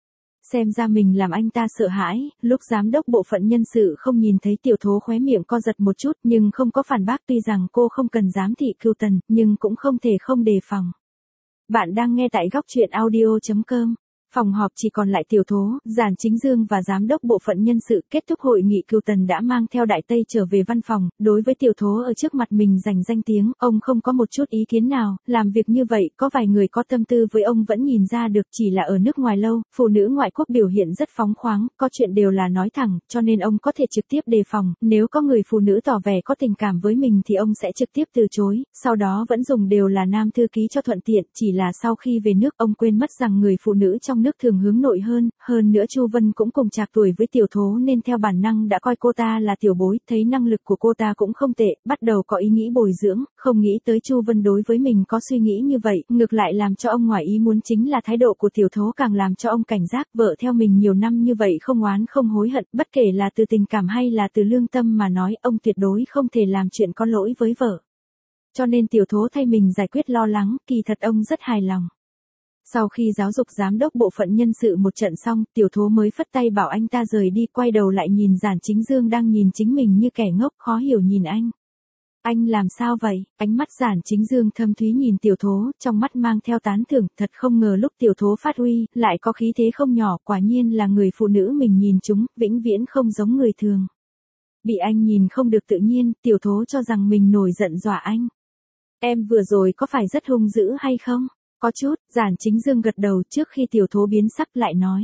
Xem ra mình làm anh ta sợ hãi, lúc giám đốc bộ phận nhân sự không nhìn thấy Tiểu Thố khóe miệng co giật một chút nhưng không có phản bác, tuy rằng cô không cần giám thị Cửu Tần, nhưng cũng không thể không đề phòng. Bạn đang nghe tại góc truyện audio chấm com. Phòng họp chỉ còn lại Tiểu Thố, Giản Chính Dương và giám đốc bộ phận nhân sự. Kết thúc hội nghị, Cửu Tần đã mang theo Đại Tây trở về văn phòng, đối với Tiểu Thố ở trước mặt mình giành danh tiếng, ông không có một chút ý kiến nào, làm việc như vậy, có vài người có tâm tư với ông vẫn nhìn ra được, chỉ là ở nước ngoài lâu, phụ nữ ngoại quốc biểu hiện rất phóng khoáng, có chuyện đều là nói thẳng, cho nên ông có thể trực tiếp đề phòng, nếu có người phụ nữ tỏ vẻ có tình cảm với mình thì ông sẽ trực tiếp từ chối, sau đó vẫn dùng đều là nam thư ký cho thuận tiện, chỉ là sau khi về nước ông quên mất rằng người phụ nữ trong nước thường hướng nội hơn, hơn nữa Chu Vân cũng cùng trạc tuổi với Tiểu Thố nên theo bản năng đã coi cô ta là tiểu bối, thấy năng lực của cô ta cũng không tệ, bắt đầu có ý nghĩ bồi dưỡng, không nghĩ tới Chu Vân đối với mình có suy nghĩ như vậy, ngược lại làm cho ông ngoài ý muốn chính là thái độ của Tiểu Thố càng làm cho ông cảnh giác, vợ theo mình nhiều năm như vậy không oán không hối hận, bất kể là từ tình cảm hay là từ lương tâm mà nói, ông tuyệt đối không thể làm chuyện có lỗi với vợ. Cho nên Tiểu Thố thay mình giải quyết lo lắng, kỳ thật ông rất hài lòng. Sau khi giáo dục giám đốc bộ phận nhân sự một trận xong, Tiểu Thố mới phất tay bảo anh ta rời đi, quay đầu lại nhìn Giản Chính Dương đang nhìn chính mình như kẻ ngốc, khó hiểu nhìn anh. Anh làm sao vậy? Ánh mắt Giản Chính Dương thâm thúy nhìn Tiểu Thố, trong mắt mang theo tán thưởng, thật không ngờ lúc Tiểu Thố phát uy, lại có khí thế không nhỏ, quả nhiên là người phụ nữ mình nhìn chúng, vĩnh viễn không giống người thường. Bị anh nhìn không được tự nhiên, Tiểu Thố cho rằng mình nổi giận dọa anh. Em vừa rồi có phải rất hung dữ hay không? Có chút, Giản Chính Dương gật đầu trước khi Tiểu Thố biến sắc lại nói.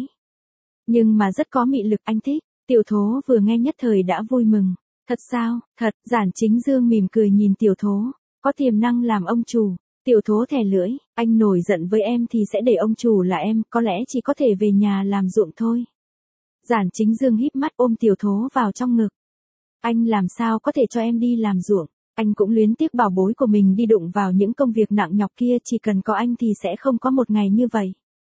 Nhưng mà rất có mị lực, anh thích. Tiểu Thố vừa nghe nhất thời đã vui mừng. Thật sao? Thật, Giản Chính Dương mỉm cười nhìn Tiểu Thố. Có tiềm năng làm ông chủ. Tiểu Thố thè lưỡi, anh nổi giận với em thì sẽ để ông chủ là em, có lẽ chỉ có thể về nhà làm ruộng thôi. Giản Chính Dương híp mắt ôm Tiểu Thố vào trong ngực. Anh làm sao có thể cho em đi làm ruộng? Anh cũng luyến tiếc bảo bối của mình đi đụng vào những công việc nặng nhọc kia, chỉ cần có anh thì sẽ không có một ngày như vậy.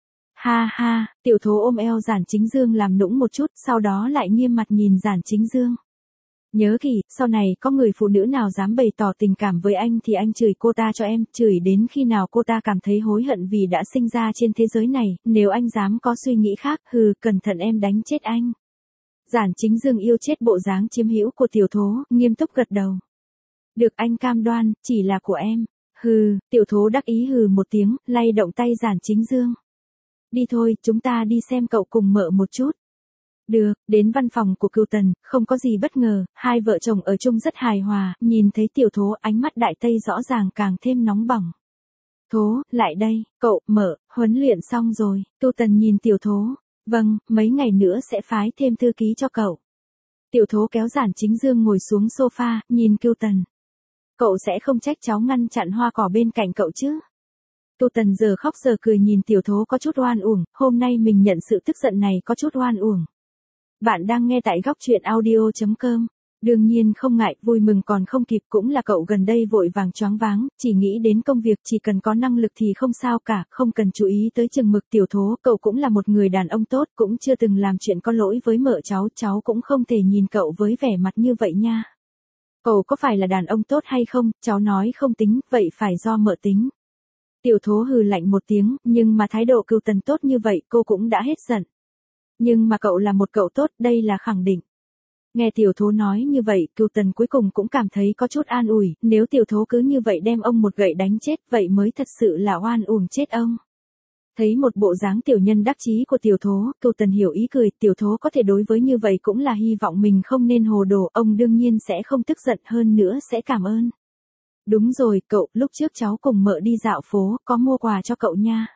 Ha ha, Tiểu Thố ôm eo Giản Chính Dương làm nũng một chút, sau đó lại nghiêm mặt nhìn Giản Chính Dương. Nhớ kỹ, sau này có người phụ nữ nào dám bày tỏ tình cảm với anh thì anh chửi cô ta cho em, chửi đến khi nào cô ta cảm thấy hối hận vì đã sinh ra trên thế giới này, nếu anh dám có suy nghĩ khác, hừ, cẩn thận em đánh chết anh. Giản Chính Dương yêu chết bộ dáng chiếm hữu của Tiểu Thố, nghiêm túc gật đầu. Được anh cam đoan, chỉ là của em. Hừ, Tiểu Thố đắc ý hừ một tiếng, lay động tay Giản Chính Dương. Đi thôi, chúng ta đi xem cậu cùng mợ một chút. Được, đến văn phòng của Cưu Tần, không có gì bất ngờ, hai vợ chồng ở chung rất hài hòa, nhìn thấy Tiểu Thố ánh mắt Đại Tây rõ ràng càng thêm nóng bỏng. Thố, lại đây, cậu, mở, huấn luyện xong rồi, Cưu Tần nhìn Tiểu Thố. Vâng, mấy ngày nữa sẽ phái thêm thư ký cho cậu. Tiểu Thố kéo Giản Chính Dương ngồi xuống sofa, nhìn Cưu Tần. Cậu sẽ không trách cháu ngăn chặn hoa cỏ bên cạnh cậu chứ? Cưu Tần giờ khóc giờ cười nhìn Tiểu Thố có chút oan uổng, hôm nay mình nhận sự tức giận này có chút oan uổng. Bạn đang nghe tại góc truyện audio chấm com. Đương nhiên không ngại, vui mừng còn không kịp, cũng là cậu gần đây vội vàng choáng váng, chỉ nghĩ đến công việc, chỉ cần có năng lực thì không sao cả, không cần chú ý tới chừng mực. Tiểu Thố, cậu cũng là một người đàn ông tốt, cũng chưa từng làm chuyện có lỗi với mợ cháu, cháu cũng không thể nhìn cậu với vẻ mặt như vậy nha. Cậu có phải là đàn ông tốt hay không, cháu nói không tính, vậy phải do mợ tính. Tiểu Thố hừ lạnh một tiếng, nhưng mà thái độ Cưu Tần tốt như vậy, cô cũng đã hết giận. Nhưng mà cậu là một cậu tốt, đây là khẳng định. Nghe Tiểu Thố nói như vậy, Cưu Tần cuối cùng cũng cảm thấy có chút an ủi, nếu Tiểu Thố cứ như vậy đem ông một gậy đánh chết, vậy mới thật sự là oan uổng chết ông. Thấy một bộ dáng tiểu nhân đắc chí của Tiểu Thố, Cưu Tần hiểu ý cười, Tiểu Thố có thể đối với như vậy cũng là hy vọng mình không nên hồ đồ, ông đương nhiên sẽ không tức giận, hơn nữa sẽ cảm ơn. Đúng rồi, cậu, lúc trước cháu cùng mợ đi dạo phố, có mua quà cho cậu nha.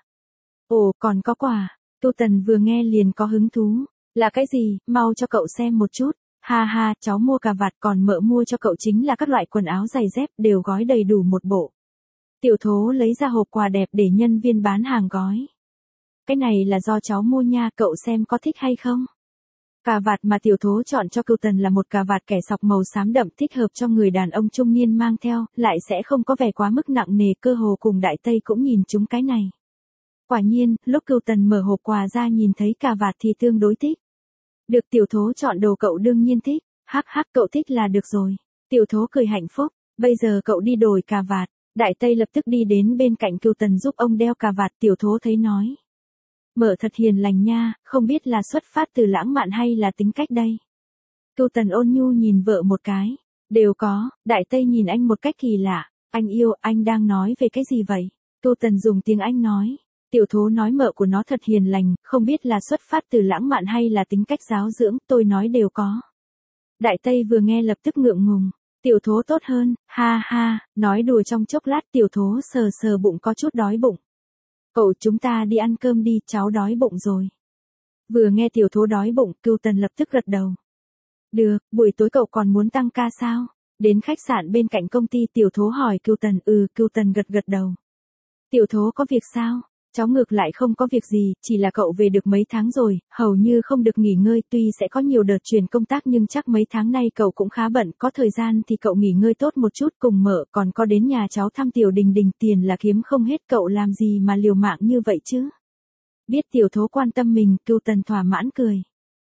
Ồ, còn có quà. Cưu Tần vừa nghe liền có hứng thú. Là cái gì, mau cho cậu xem một chút. Ha ha, cháu mua cà vạt, còn mợ mua cho cậu chính là các loại quần áo giày dép, đều gói đầy đủ một bộ. Tiểu Thố lấy ra hộp quà đẹp để nhân viên bán hàng gói. Cái này là do cháu mua nha, cậu xem có thích hay không? Cà vạt mà Tiểu Thố chọn cho Cưu Tần là một cà vạt kẻ sọc màu xám đậm, thích hợp cho người đàn ông trung niên mang theo, lại sẽ không có vẻ quá mức nặng nề, cơ hồ cùng Đại Tây cũng nhìn chúng cái này. Quả nhiên, lúc Cưu Tần mở hộp quà ra nhìn thấy cà vạt thì tương đối thích. Được, Tiểu Thố chọn đồ cậu đương nhiên thích, hắc hắc, cậu thích là được rồi. Tiểu Thố cười hạnh phúc, bây giờ cậu đi đổi cà vạt. Đại Tây lập tức đi đến bên cạnh Cưu Tần giúp ông đeo cà vạt. Tiểu Thố thấy nói. Mợ thật hiền lành nha, không biết là xuất phát từ lãng mạn hay là tính cách đây. Cưu Tần ôn nhu nhìn vợ một cái. Đều có. Đại Tây nhìn anh một cách kỳ lạ. Anh yêu, anh đang nói về cái gì vậy? Cưu Tần dùng tiếng Anh nói. Tiểu Thố nói mợ của nó thật hiền lành, không biết là xuất phát từ lãng mạn hay là tính cách giáo dưỡng, tôi nói đều có. Đại Tây vừa nghe lập tức ngượng ngùng. Tiểu Thố tốt hơn, ha ha, nói đùa trong chốc lát. Tiểu Thố sờ sờ bụng có chút đói bụng. Cậu, chúng ta đi ăn cơm đi, cháu đói bụng rồi. Vừa nghe Tiểu Thố đói bụng, Cưu Tần lập tức gật đầu. Được, buổi tối cậu còn muốn tăng ca sao? Đến khách sạn bên cạnh công ty, Tiểu Thố hỏi Cưu Tần. Ừ, Cưu Tần gật gật đầu. Tiểu Thố có việc sao? Cháu ngược lại không có việc gì, chỉ là cậu về được mấy tháng rồi, hầu như không được nghỉ ngơi, tuy sẽ có nhiều đợt chuyển công tác nhưng chắc mấy tháng nay cậu cũng khá bận, có thời gian thì cậu nghỉ ngơi tốt một chút cùng mợ, còn có đến nhà cháu thăm Tiểu Đình Đình, tiền là kiếm không hết, cậu làm gì mà liều mạng như vậy chứ? Biết Tiểu Thố quan tâm mình, Cưu Tần thỏa mãn cười.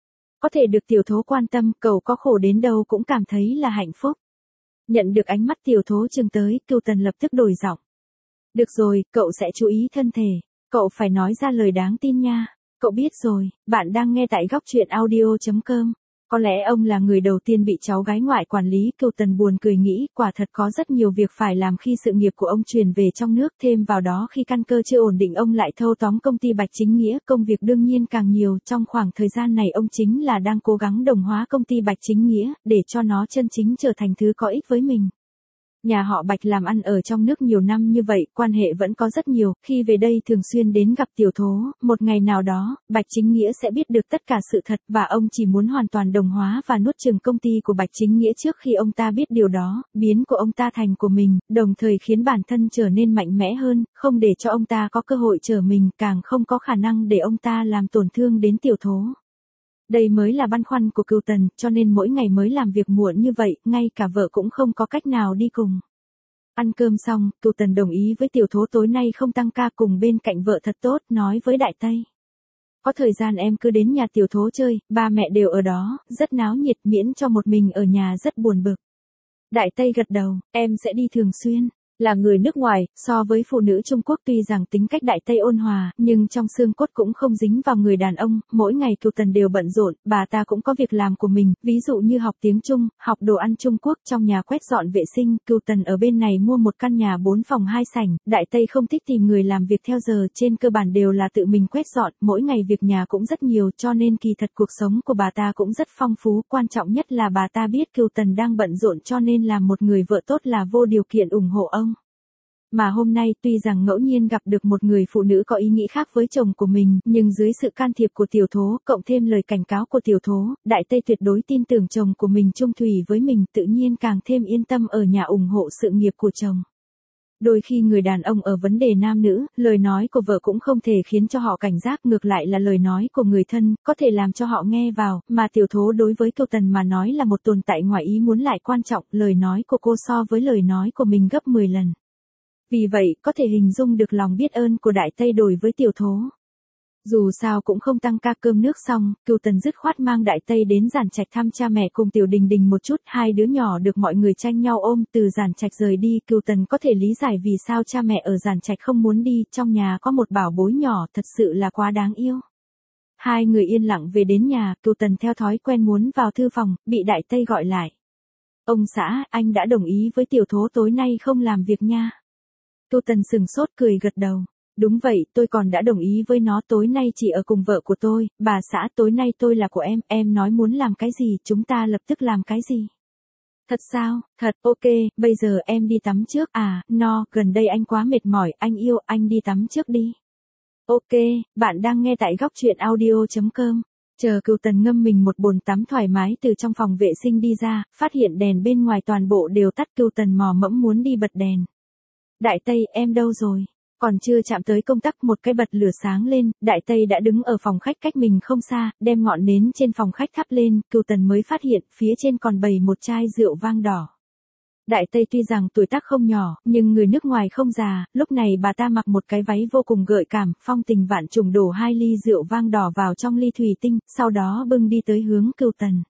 Có thể được Tiểu Thố quan tâm, cậu có khổ đến đâu cũng cảm thấy là hạnh phúc. Nhận được ánh mắt Tiểu Thố chừng tới, Cưu Tần lập tức đổi giọng. Được rồi, cậu sẽ chú ý thân thể. Cậu phải nói ra lời đáng tin nha. Cậu biết rồi, bạn đang nghe tại góc truyện audio chấm com. Có lẽ ông là người đầu tiên bị cháu gái ngoại quản lý. Cưu Tần buồn cười nghĩ, quả thật có rất nhiều việc phải làm khi sự nghiệp của ông truyền về trong nước. Thêm vào đó khi căn cơ chưa ổn định, ông lại thâu tóm công ty Bạch Chính Nghĩa. Công việc đương nhiên càng nhiều. Trong khoảng thời gian này ông chính là đang cố gắng đồng hóa công ty Bạch Chính Nghĩa, để cho nó chân chính trở thành thứ có ích với mình. Nhà họ Bạch làm ăn ở trong nước nhiều năm như vậy, quan hệ vẫn có rất nhiều, khi về đây thường xuyên đến gặp Tiểu Thố, một ngày nào đó, Bạch Chính Nghĩa sẽ biết được tất cả sự thật và ông chỉ muốn hoàn toàn đồng hóa và nuốt chửng công ty của Bạch Chính Nghĩa trước khi ông ta biết điều đó, biến của ông ta thành của mình, đồng thời khiến bản thân trở nên mạnh mẽ hơn, không để cho ông ta có cơ hội trở mình, càng không có khả năng để ông ta làm tổn thương đến Tiểu Thố. Đây mới là băn khoăn của Cưu Tần, cho nên mỗi ngày mới làm việc muộn như vậy, ngay cả vợ cũng không có cách nào đi cùng. Ăn cơm xong, Cưu Tần đồng ý với Tiểu Thố tối nay không tăng ca, cùng bên cạnh vợ thật tốt, nói với Đại Tây. Có thời gian em cứ đến nhà Tiểu Thố chơi, ba mẹ đều ở đó, rất náo nhiệt, miễn cho một mình ở nhà rất buồn bực. Đại Tây gật đầu, em sẽ đi thường xuyên. Là người nước ngoài, so với phụ nữ Trung Quốc tuy rằng tính cách đại Tây ôn hòa, nhưng trong xương cốt cũng không dính vào người đàn ông, mỗi ngày Cừu Tần đều bận rộn, bà ta cũng có việc làm của mình, ví dụ như học tiếng Trung, học đồ ăn Trung Quốc, trong nhà quét dọn vệ sinh, Cừu Tần ở bên này mua một căn nhà bốn phòng hai sảnh, đại Tây không thích tìm người làm việc theo giờ, trên cơ bản đều là tự mình quét dọn, mỗi ngày việc nhà cũng rất nhiều, cho nên kỳ thật cuộc sống của bà ta cũng rất phong phú, quan trọng nhất là bà ta biết Cừu Tần đang bận rộn cho nên làm một người vợ tốt là vô điều kiện ủng hộ ông. Mà hôm nay tuy rằng ngẫu nhiên gặp được một người phụ nữ có ý nghĩ khác với chồng của mình, nhưng dưới sự can thiệp của tiểu thố, cộng thêm lời cảnh cáo của tiểu thố, đại Tây tuyệt đối tin tưởng chồng của mình chung thủy với mình, tự nhiên càng thêm yên tâm ở nhà ủng hộ sự nghiệp của chồng. Đôi khi người đàn ông ở vấn đề nam nữ, lời nói của vợ cũng không thể khiến cho họ cảnh giác, ngược lại là lời nói của người thân, có thể làm cho họ nghe vào, mà tiểu thố đối với Cừu Tần mà nói là một tồn tại ngoài ý muốn lại quan trọng, lời nói của cô so với lời nói của mình gấp mười lần. Vì vậy, có thể hình dung được lòng biết ơn của đại Tây đối với tiểu thố. Dù sao cũng không tăng ca, cơm nước xong, Cừu Tần dứt khoát mang đại Tây đến Giản Trạch thăm cha mẹ cùng Tiểu Đình Đình một chút, hai đứa nhỏ được mọi người tranh nhau ôm, từ Giản Trạch rời đi, Cừu Tần có thể lý giải vì sao cha mẹ ở Giản Trạch không muốn đi, trong nhà có một bảo bối nhỏ, thật sự là quá đáng yêu. Hai người yên lặng về đến nhà, Cừu Tần theo thói quen muốn vào thư phòng, bị đại Tây gọi lại. Ông xã, anh đã đồng ý với tiểu thố tối nay không làm việc nha. Cừu Tần sừng sốt cười gật đầu. Đúng vậy, tôi còn đã đồng ý với nó, tối nay chỉ ở cùng vợ của tôi, bà xã, tối nay tôi là của em, em nói muốn làm cái gì, chúng ta lập tức làm cái gì. Thật sao, thật, ok, bây giờ em đi tắm trước, à, no, gần đây anh quá mệt mỏi, anh yêu, anh đi tắm trước đi. Ok, bạn đang nghe tại góc truyện audio chấm com. Chờ Cừu Tần ngâm mình một bồn tắm thoải mái từ trong phòng vệ sinh đi ra, phát hiện đèn bên ngoài toàn bộ đều tắt, Cừu Tần mò mẫm muốn đi bật đèn. Đại Tây, em đâu rồi? Còn chưa chạm tới công tắc, một cái bật lửa sáng lên, đại Tây đã đứng ở phòng khách cách mình không xa, đem ngọn nến trên phòng khách thắp lên, Cừu Tần mới phát hiện, phía trên còn bày một chai rượu vang đỏ. Đại Tây tuy rằng tuổi tác không nhỏ, nhưng người nước ngoài không già, lúc này bà ta mặc một cái váy vô cùng gợi cảm, phong tình vạn trùng đổ hai ly rượu vang đỏ vào trong ly thủy tinh, sau đó bưng đi tới hướng Cừu Tần.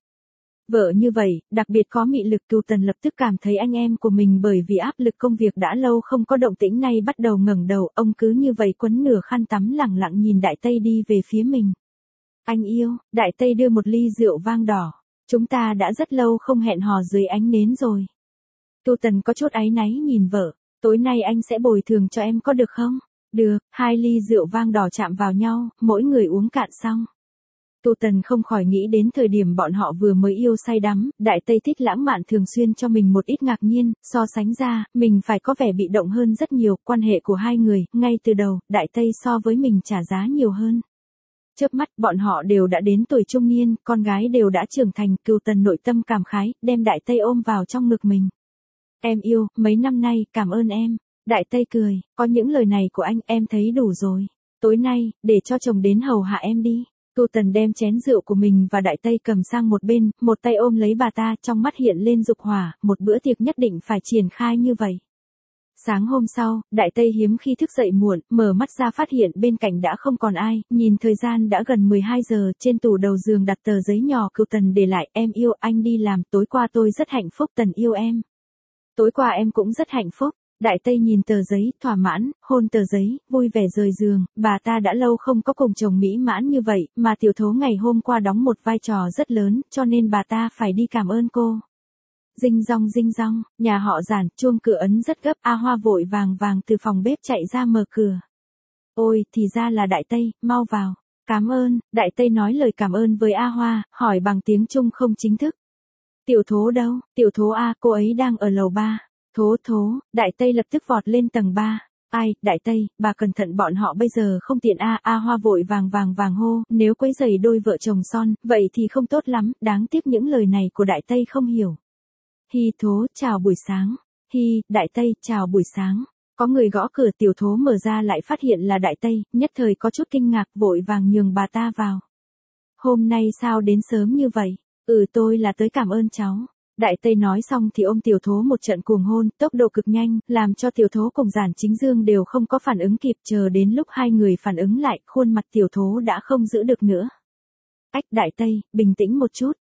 Vợ như vậy, đặc biệt có mị lực, Cừu Tần lập tức cảm thấy anh em của mình bởi vì áp lực công việc đã lâu không có động tĩnh nay bắt đầu ngẩng đầu, ông cứ như vậy quấn nửa khăn tắm lẳng lặng nhìn đại Tây đi về phía mình. Anh yêu, đại Tây đưa một ly rượu vang đỏ. Chúng ta đã rất lâu không hẹn hò dưới ánh nến rồi. Cừu Tần có chút áy náy nhìn vợ, tối nay anh sẽ bồi thường cho em có được không? Được, hai ly rượu vang đỏ chạm vào nhau, mỗi người uống cạn xong. Cừu Tần không khỏi nghĩ đến thời điểm bọn họ vừa mới yêu say đắm, đại Tây thích lãng mạn thường xuyên cho mình một ít ngạc nhiên, so sánh ra, mình phải có vẻ bị động hơn rất nhiều, quan hệ của hai người, ngay từ đầu, đại Tây so với mình trả giá nhiều hơn. Chớp mắt, bọn họ đều đã đến tuổi trung niên, con gái đều đã trưởng thành, Cừu Tần nội tâm cảm khái, đem đại Tây ôm vào trong ngực mình. Em yêu, mấy năm nay, cảm ơn em. Đại Tây cười, có những lời này của anh, em thấy đủ rồi. Tối nay, để cho chồng đến hầu hạ em đi. Cừu Tần đem chén rượu của mình và đại Tây cầm sang một bên, một tay ôm lấy bà ta, trong mắt hiện lên dục hỏa, một bữa tiệc nhất định phải triển khai như vậy. Sáng hôm sau, đại Tây hiếm khi thức dậy muộn, mở mắt ra phát hiện bên cạnh đã không còn ai, nhìn thời gian đã gần mười hai giờ, trên tủ đầu giường đặt tờ giấy nhỏ Cừu Tần để lại, em yêu, anh đi làm, tối qua tôi rất hạnh phúc, Tần yêu em. Tối qua em cũng rất hạnh phúc. Đại Tây nhìn tờ giấy, thỏa mãn, hôn tờ giấy, vui vẻ rời giường, bà ta đã lâu không có cùng chồng mỹ mãn như vậy, mà tiểu thố ngày hôm qua đóng một vai trò rất lớn, cho nên bà ta phải đi cảm ơn cô. Dinh dong dinh dong, nhà họ Giản, chuông cửa ấn rất gấp, A Hoa vội vàng vàng từ phòng bếp chạy ra mở cửa. Ôi, thì ra là Đại Tây, mau vào. Cảm ơn, Đại Tây nói lời cảm ơn với A Hoa, hỏi bằng tiếng Trung không chính thức. Tiểu thố đâu? Tiểu thố A, cô ấy đang ở lầu ba. Thố thố, đại Tây lập tức vọt lên tầng ba. Ai, đại Tây, bà cẩn thận bọn họ bây giờ không tiện a. A Hoa vội vàng vàng vàng hô, nếu quấy rầy đôi vợ chồng son, vậy thì không tốt lắm, đáng tiếc những lời này của đại Tây không hiểu. Hi thố, chào buổi sáng. Hi, đại Tây, chào buổi sáng. Có người gõ cửa, tiểu thố mở ra lại phát hiện là đại Tây, nhất thời có chút kinh ngạc, vội vàng nhường bà ta vào. Hôm nay sao đến sớm như vậy? Ừ, tôi là tới cảm ơn cháu. Đại Tây nói xong thì ôm tiểu thố một trận cuồng hôn, tốc độ cực nhanh, làm cho tiểu thố cùng Giản Chính Dương đều không có phản ứng kịp, chờ đến lúc hai người phản ứng lại, khuôn mặt tiểu thố đã không giữ được nữa. Ách, đại Tây, bình tĩnh một chút.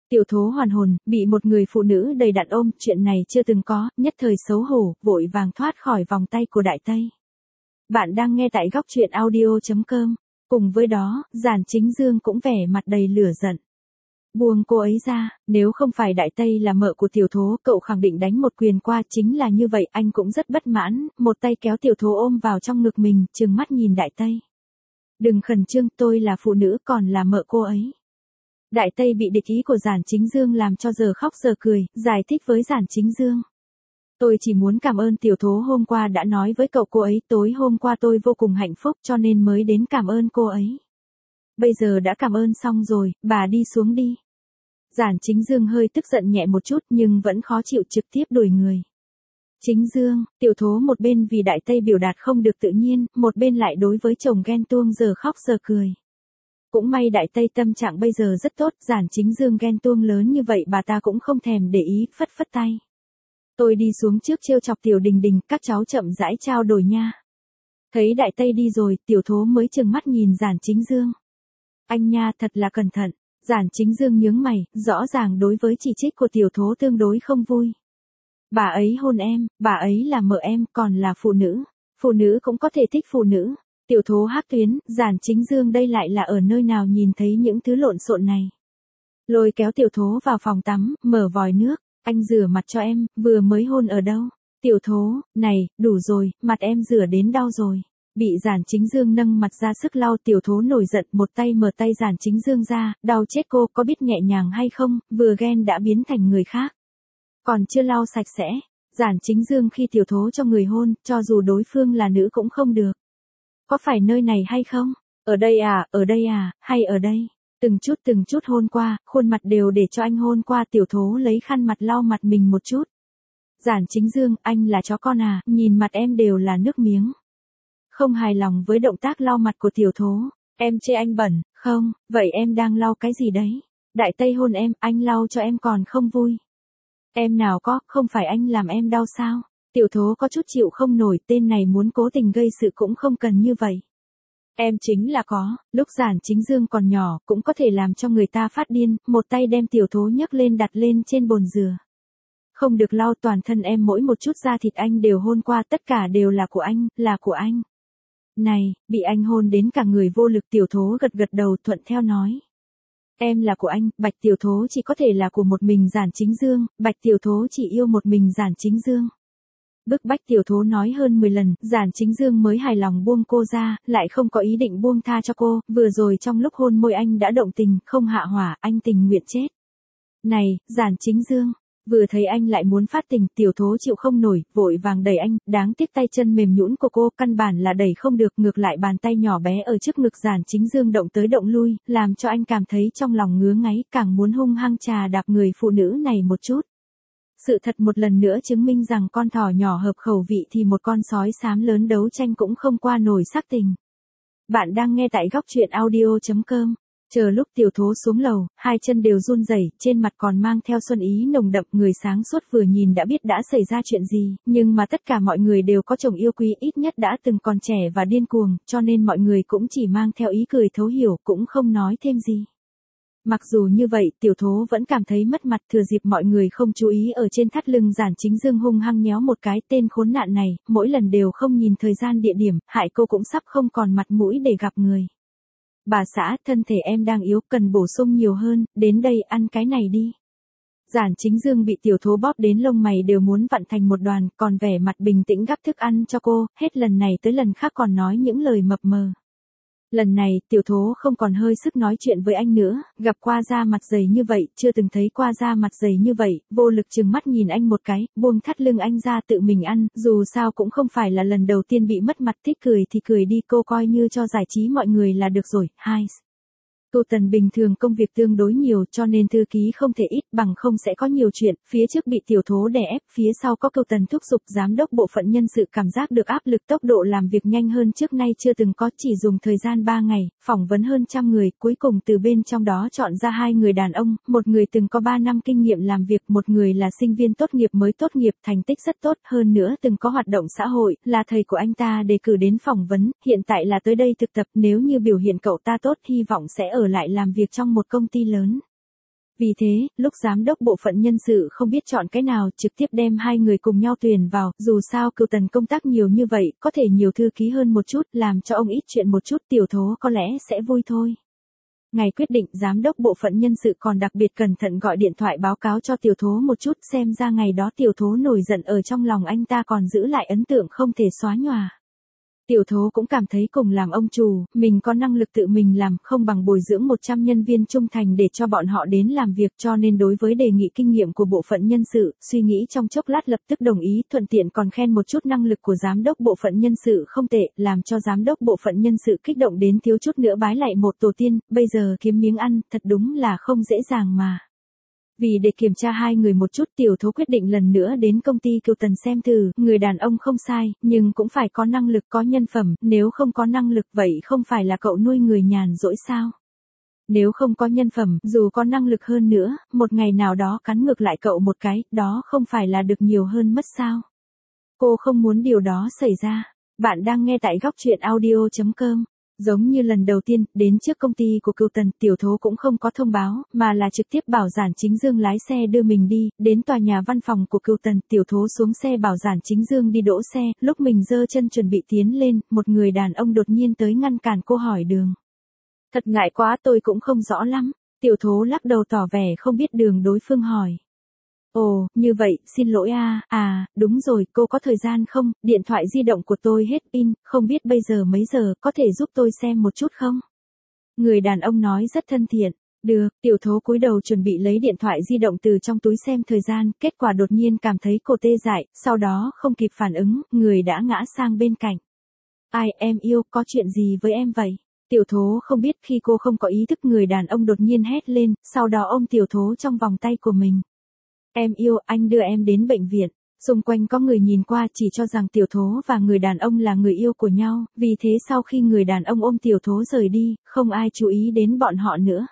Tiểu Thố hoàn hồn, bị một người phụ nữ đầy đặn ôm, chuyện này chưa từng có, nhất thời xấu hổ, vội vàng thoát khỏi vòng tay của Đại Tây. Bạn đang nghe tại góc truyện audio chấm com. Cùng với đó, Giản Chính Dương cũng vẻ mặt đầy lửa giận. Buông cô ấy ra, nếu không phải Đại Tây là mợ của Tiểu Thố, cậu khẳng định đánh một quyền qua, chính là như vậy, anh cũng rất bất mãn, một tay kéo Tiểu Thố ôm vào trong ngực mình, trừng mắt nhìn Đại Tây. Đừng khẩn trương, tôi là phụ nữ còn là mợ cô ấy. Đại Tây bị địch ý của Giản Chính Dương làm cho giờ khóc giờ cười, giải thích với Giản Chính Dương. Tôi chỉ muốn cảm ơn Tiểu Thố hôm qua đã nói với cậu cô ấy, tối hôm qua tôi vô cùng hạnh phúc cho nên mới đến cảm ơn cô ấy. Bây giờ đã cảm ơn xong rồi, bà đi xuống đi. Giản Chính Dương hơi tức giận nhẹ một chút nhưng vẫn khó chịu trực tiếp đuổi người. Chính Dương, Tiểu Thố một bên vì Đại Tây biểu đạt không được tự nhiên, một bên lại đối với chồng ghen tuông giờ khóc giờ cười. Cũng may Đại Tây tâm trạng bây giờ rất tốt, Giản Chính Dương ghen tuông lớn như vậy bà ta cũng không thèm để ý, phất phất tay. Tôi đi xuống trước trêu chọc Tiểu Đình Đình, các cháu chậm rãi trao đổi nha. Thấy Đại Tây đi rồi, Tiểu Thố mới trừng mắt nhìn Giản Chính Dương. Anh nha, thật là cẩn thận. Giản Chính Dương nhướng mày, rõ ràng đối với chỉ trích của Tiểu Thố tương đối không vui. Bà ấy hôn em, bà ấy là mợ em, còn là phụ nữ. Phụ nữ cũng có thể thích phụ nữ. Tiểu Thố hắc tuyến, Giản Chính Dương đây lại là ở nơi nào nhìn thấy những thứ lộn xộn này. Lôi kéo Tiểu Thố vào phòng tắm, mở vòi nước, anh rửa mặt cho em, vừa mới hôn ở đâu. Tiểu Thố, này, đủ rồi, mặt em rửa đến đau rồi. Bị Giản Chính Dương nâng mặt ra sức lau, Tiểu Thố nổi giận, một tay mở tay Giản Chính Dương ra, đau chết cô, có biết nhẹ nhàng hay không, vừa ghen đã biến thành người khác. Còn chưa lau sạch sẽ, Giản Chính Dương khi Tiểu Thố cho người hôn, cho dù đối phương là nữ cũng không được. Có phải nơi này hay không? Ở đây à, ở đây à, hay ở đây? Từng chút từng chút hôn qua, khuôn mặt đều để cho anh hôn qua. Tiểu Thố lấy khăn mặt lau mặt mình một chút. Giản Chính Dương, anh là chó con à, nhìn mặt em đều là nước miếng. Không hài lòng với động tác lau mặt của Tiểu Thố. Em chê anh bẩn, không, vậy em đang lau cái gì đấy? Đại Tây hôn em, anh lau cho em còn không vui. Em nào có, không phải anh làm em đau sao? Tiểu Thố có chút chịu không nổi, tên này muốn cố tình gây sự cũng không cần như vậy. Em chính là có, lúc Giản Chính Dương còn nhỏ, cũng có thể làm cho người ta phát điên, một tay đem Tiểu Thố nhấc lên đặt lên trên bồn dừa. Không được lau, toàn thân em mỗi một chút da thịt anh đều hôn qua, tất cả đều là của anh, là của anh. Này, bị anh hôn đến cả người vô lực. Tiểu Thố gật gật đầu thuận theo nói. Em là của anh, Bạch Tiểu Thố chỉ có thể là của một mình Giản Chính Dương, Bạch Tiểu Thố chỉ yêu một mình Giản Chính Dương. Bức bách Tiểu Thố nói hơn mười lần, Giản Chính Dương mới hài lòng buông cô ra, lại không có ý định buông tha cho cô, vừa rồi trong lúc hôn môi anh đã động tình, không hạ hỏa, anh tình nguyện chết. Này, Giản Chính Dương, vừa thấy anh lại muốn phát tình, Tiểu Thố chịu không nổi, vội vàng đẩy anh, đáng tiếc tay chân mềm nhũn của cô căn bản là đẩy không được, ngược lại bàn tay nhỏ bé ở trước ngực Giản Chính Dương động tới động lui, làm cho anh cảm thấy trong lòng ngứa ngáy, càng muốn hung hăng trà đạp người phụ nữ này một chút. Sự thật một lần nữa chứng minh rằng con thỏ nhỏ hợp khẩu vị thì một con sói xám lớn đấu tranh cũng không qua nổi sắc tình. Bạn đang nghe tại góc truyện audio chấm com. Chờ lúc Tiểu Thố xuống lầu, hai chân đều run rẩy, trên mặt còn mang theo xuân ý nồng đậm, người sáng suốt vừa nhìn đã biết đã xảy ra chuyện gì, nhưng mà tất cả mọi người đều có chồng yêu quý, ít nhất đã từng còn trẻ và điên cuồng, cho nên mọi người cũng chỉ mang theo ý cười thấu hiểu, cũng không nói thêm gì. Mặc dù như vậy, Tiểu Thố vẫn cảm thấy mất mặt, thừa dịp mọi người không chú ý ở trên thắt lưng Giản Chính Dương hung hăng nhéo một cái, tên khốn nạn này, mỗi lần đều không nhìn thời gian địa điểm, hại cô cũng sắp không còn mặt mũi để gặp người. Bà xã, thân thể em đang yếu, cần bổ sung nhiều hơn, đến đây ăn cái này đi. Giản Chính Dương bị Tiểu Thố bóp đến lông mày đều muốn vặn thành một đoàn, còn vẻ mặt bình tĩnh gắp thức ăn cho cô, hết lần này tới lần khác còn nói những lời mập mờ. Lần này, Tiểu Thố không còn hơi sức nói chuyện với anh nữa, gặp qua da mặt dày như vậy, chưa từng thấy qua da mặt dày như vậy, vô lực trừng mắt nhìn anh một cái, buông thắt lưng anh ra tự mình ăn, dù sao cũng không phải là lần đầu tiên bị mất mặt, thích cười thì cười đi, cô coi như cho giải trí mọi người là được rồi. Hai. Tô Tần bình thường công việc tương đối nhiều cho nên thư ký không thể ít, bằng không sẽ có nhiều chuyện, phía trước bị Tiểu Thố đè ép, phía sau có Câu Tần thúc giục, giám đốc bộ phận nhân sự cảm giác được áp lực, tốc độ làm việc nhanh hơn trước nay chưa từng có, chỉ dùng thời gian ba ngày, phỏng vấn hơn trăm người, cuối cùng từ bên trong đó chọn ra hai người đàn ông, một người từng có ba năm kinh nghiệm làm việc, một người là sinh viên tốt nghiệp mới tốt nghiệp, thành tích rất tốt, hơn nữa từng có hoạt động xã hội, là thầy của anh ta đề cử đến phỏng vấn, hiện tại là tới đây thực tập, nếu như biểu hiện cậu ta tốt hy vọng sẽ ở lại làm việc trong một công ty lớn. Vì thế, lúc giám đốc bộ phận nhân sự không biết chọn cái nào, trực tiếp đem hai người cùng nhau tuyển vào, dù sao Cửu Tần công tác nhiều như vậy, có thể nhiều thư ký hơn một chút, làm cho ông ít chuyện một chút, Tiểu Thố có lẽ sẽ vui thôi. Ngày quyết định, giám đốc bộ phận nhân sự còn đặc biệt cẩn thận gọi điện thoại báo cáo cho Tiểu Thố một chút, xem ra ngày đó Tiểu Thố nổi giận ở trong lòng anh ta còn giữ lại ấn tượng không thể xóa nhòa. Tiểu Thố cũng cảm thấy cùng làm ông chủ, mình có năng lực tự mình làm, không bằng bồi dưỡng một trăm nhân viên trung thành để cho bọn họ đến làm việc, cho nên đối với đề nghị kinh nghiệm của bộ phận nhân sự, suy nghĩ trong chốc lát lập tức đồng ý, thuận tiện còn khen một chút năng lực của giám đốc bộ phận nhân sự không tệ, làm cho giám đốc bộ phận nhân sự kích động đến thiếu chút nữa bái lạy một tổ tiên, bây giờ kiếm miếng ăn, thật đúng là không dễ dàng mà. Vì để kiểm tra hai người một chút, Tiểu Thố quyết định lần nữa đến công ty Cửu Tần xem thử, người đàn ông không sai, nhưng cũng phải có năng lực có nhân phẩm, nếu không có năng lực vậy không phải là cậu nuôi người nhàn rỗi sao? Nếu không có nhân phẩm, dù có năng lực hơn nữa, một ngày nào đó cắn ngược lại cậu một cái, đó không phải là được nhiều hơn mất sao? Cô không muốn điều đó xảy ra. Bạn đang nghe tại góc truyện audio chấm com. Giống như lần đầu tiên, đến trước công ty của Cửu Tần, Tiểu Thố cũng không có thông báo, mà là trực tiếp bảo Giản Chính Dương lái xe đưa mình đi, đến tòa nhà văn phòng của Cửu Tần, Tiểu Thố xuống xe bảo Giản Chính Dương đi đỗ xe, lúc mình giơ chân chuẩn bị tiến lên, một người đàn ông đột nhiên tới ngăn cản cô hỏi đường. Thật ngại quá, tôi cũng không rõ lắm. Tiểu Thố lắc đầu tỏ vẻ không biết đường, đối phương hỏi. Ồ, như vậy, xin lỗi a, à, à, đúng rồi, cô có thời gian không, điện thoại di động của tôi hết pin, không biết bây giờ mấy giờ, có thể giúp tôi xem một chút không? Người đàn ông nói rất thân thiện. Được, Tiểu Thố cúi đầu chuẩn bị lấy điện thoại di động từ trong túi xem thời gian, kết quả đột nhiên cảm thấy cổ tê dại, sau đó không kịp phản ứng, người đã ngã sang bên cạnh. Ai, em yêu, có chuyện gì với em vậy? Tiểu Thố không biết, khi cô không có ý thức người đàn ông đột nhiên hét lên, sau đó ôm Tiểu Thố trong vòng tay của mình. Em yêu, anh đưa em đến bệnh viện. Xung quanh có người nhìn qua chỉ cho rằng Tiểu Thố và người đàn ông là người yêu của nhau, vì thế sau khi người đàn ông ôm Tiểu Thố rời đi, không ai chú ý đến bọn họ nữa.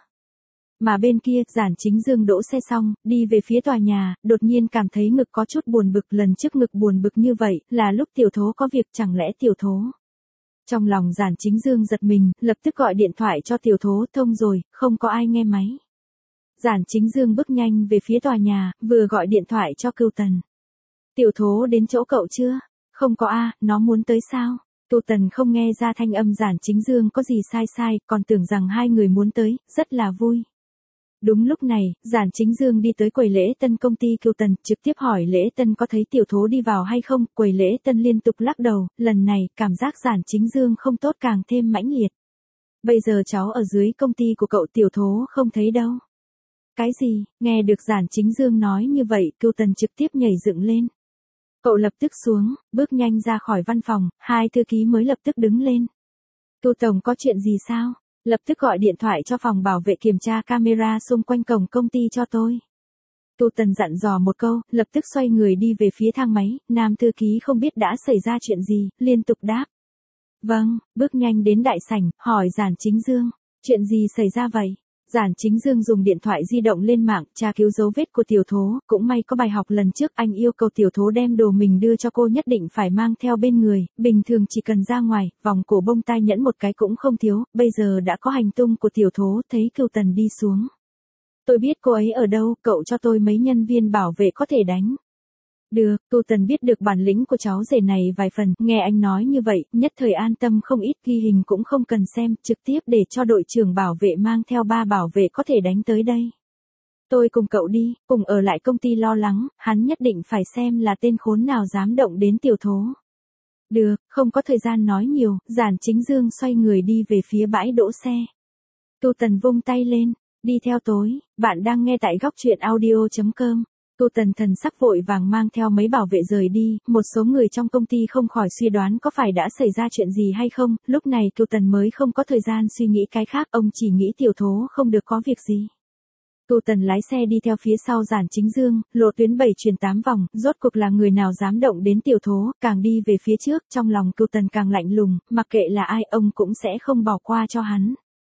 Mà bên kia, Giản Chính Dương đỗ xe xong, đi về phía tòa nhà, đột nhiên cảm thấy ngực có chút buồn bực, lần trước ngực buồn bực như vậy, là lúc Tiểu Thố có việc, chẳng lẽ Tiểu Thố. Trong lòng Giản Chính Dương giật mình, lập tức gọi điện thoại cho Tiểu Thố, thông rồi, không có ai nghe máy. Giản Chính Dương bước nhanh về phía tòa nhà, vừa gọi điện thoại cho Cửu Tần. Tiểu Thố đến chỗ cậu chưa? Không có a, nó muốn tới sao? Cửu Tần không nghe ra thanh âm Giản Chính Dương có gì sai sai, còn tưởng rằng hai người muốn tới, rất là vui. Đúng lúc này, Giản Chính Dương đi tới quầy lễ tân công ty Cửu Tần, trực tiếp hỏi lễ tân có thấy Tiểu Thố đi vào hay không, quầy lễ tân liên tục lắc đầu, lần này, cảm giác Giản Chính Dương không tốt càng thêm mãnh liệt. Bây giờ cháu ở dưới công ty của cậu, Tiểu Thố không thấy đâu. Cái gì? Nghe được Giản Chính Dương nói như vậy, Cửu Tần trực tiếp nhảy dựng lên. Cậu lập tức xuống, bước nhanh ra khỏi văn phòng, hai thư ký mới lập tức đứng lên. Cửu Tổng có chuyện gì sao? Lập tức gọi điện thoại cho phòng bảo vệ kiểm tra camera xung quanh cổng công ty cho tôi. Cửu Tần dặn dò một câu, lập tức xoay người đi về phía thang máy, nam thư ký không biết đã xảy ra chuyện gì, liên tục đáp. Vâng, bước nhanh đến đại sảnh, hỏi Giản Chính Dương, chuyện gì xảy ra vậy? Giản Chính Dương dùng điện thoại di động lên mạng, tra cứu dấu vết của Tiểu Thố, cũng may có bài học lần trước anh yêu cầu Tiểu Thố đem đồ mình đưa cho cô nhất định phải mang theo bên người, bình thường chỉ cần ra ngoài, vòng cổ bông tai nhẫn một cái cũng không thiếu, bây giờ đã có hành tung của Tiểu Thố, thấy Cửu Tần đi xuống. Tôi biết cô ấy ở đâu, cậu cho tôi mấy nhân viên bảo vệ có thể đánh. Được, Cửu Tần biết được bản lĩnh của cháu rể này vài phần, nghe anh nói như vậy, nhất thời an tâm không ít, ghi hình cũng không cần xem, trực tiếp để cho đội trưởng bảo vệ mang theo ba bảo vệ có thể đánh tới đây. Tôi cùng cậu đi, cùng ở lại công ty lo lắng, hắn nhất định phải xem là tên khốn nào dám động đến Tiểu Thố. Được, không có thời gian nói nhiều, Giản Chính Dương xoay người đi về phía bãi đỗ xe. Cửu Tần vung tay lên, đi theo tối, bạn đang nghe tại góc truyện audio chấm com. Cửu Tần thần sắc vội vàng mang theo mấy bảo vệ rời đi, một số người trong công ty không khỏi suy đoán có phải đã xảy ra chuyện gì hay không, lúc này Cửu Tần mới không có thời gian suy nghĩ cái khác, ông chỉ nghĩ Tiểu Thố không được có việc gì. Cửu Tần lái xe đi theo phía sau Giản Chính Dương, lộ tuyến bảy chuyển tám vòng, rốt cuộc là người nào dám động đến Tiểu Thố, càng đi về phía trước, trong lòng Cửu Tần càng lạnh lùng, mặc kệ là ai ông cũng sẽ không bỏ qua cho hắn.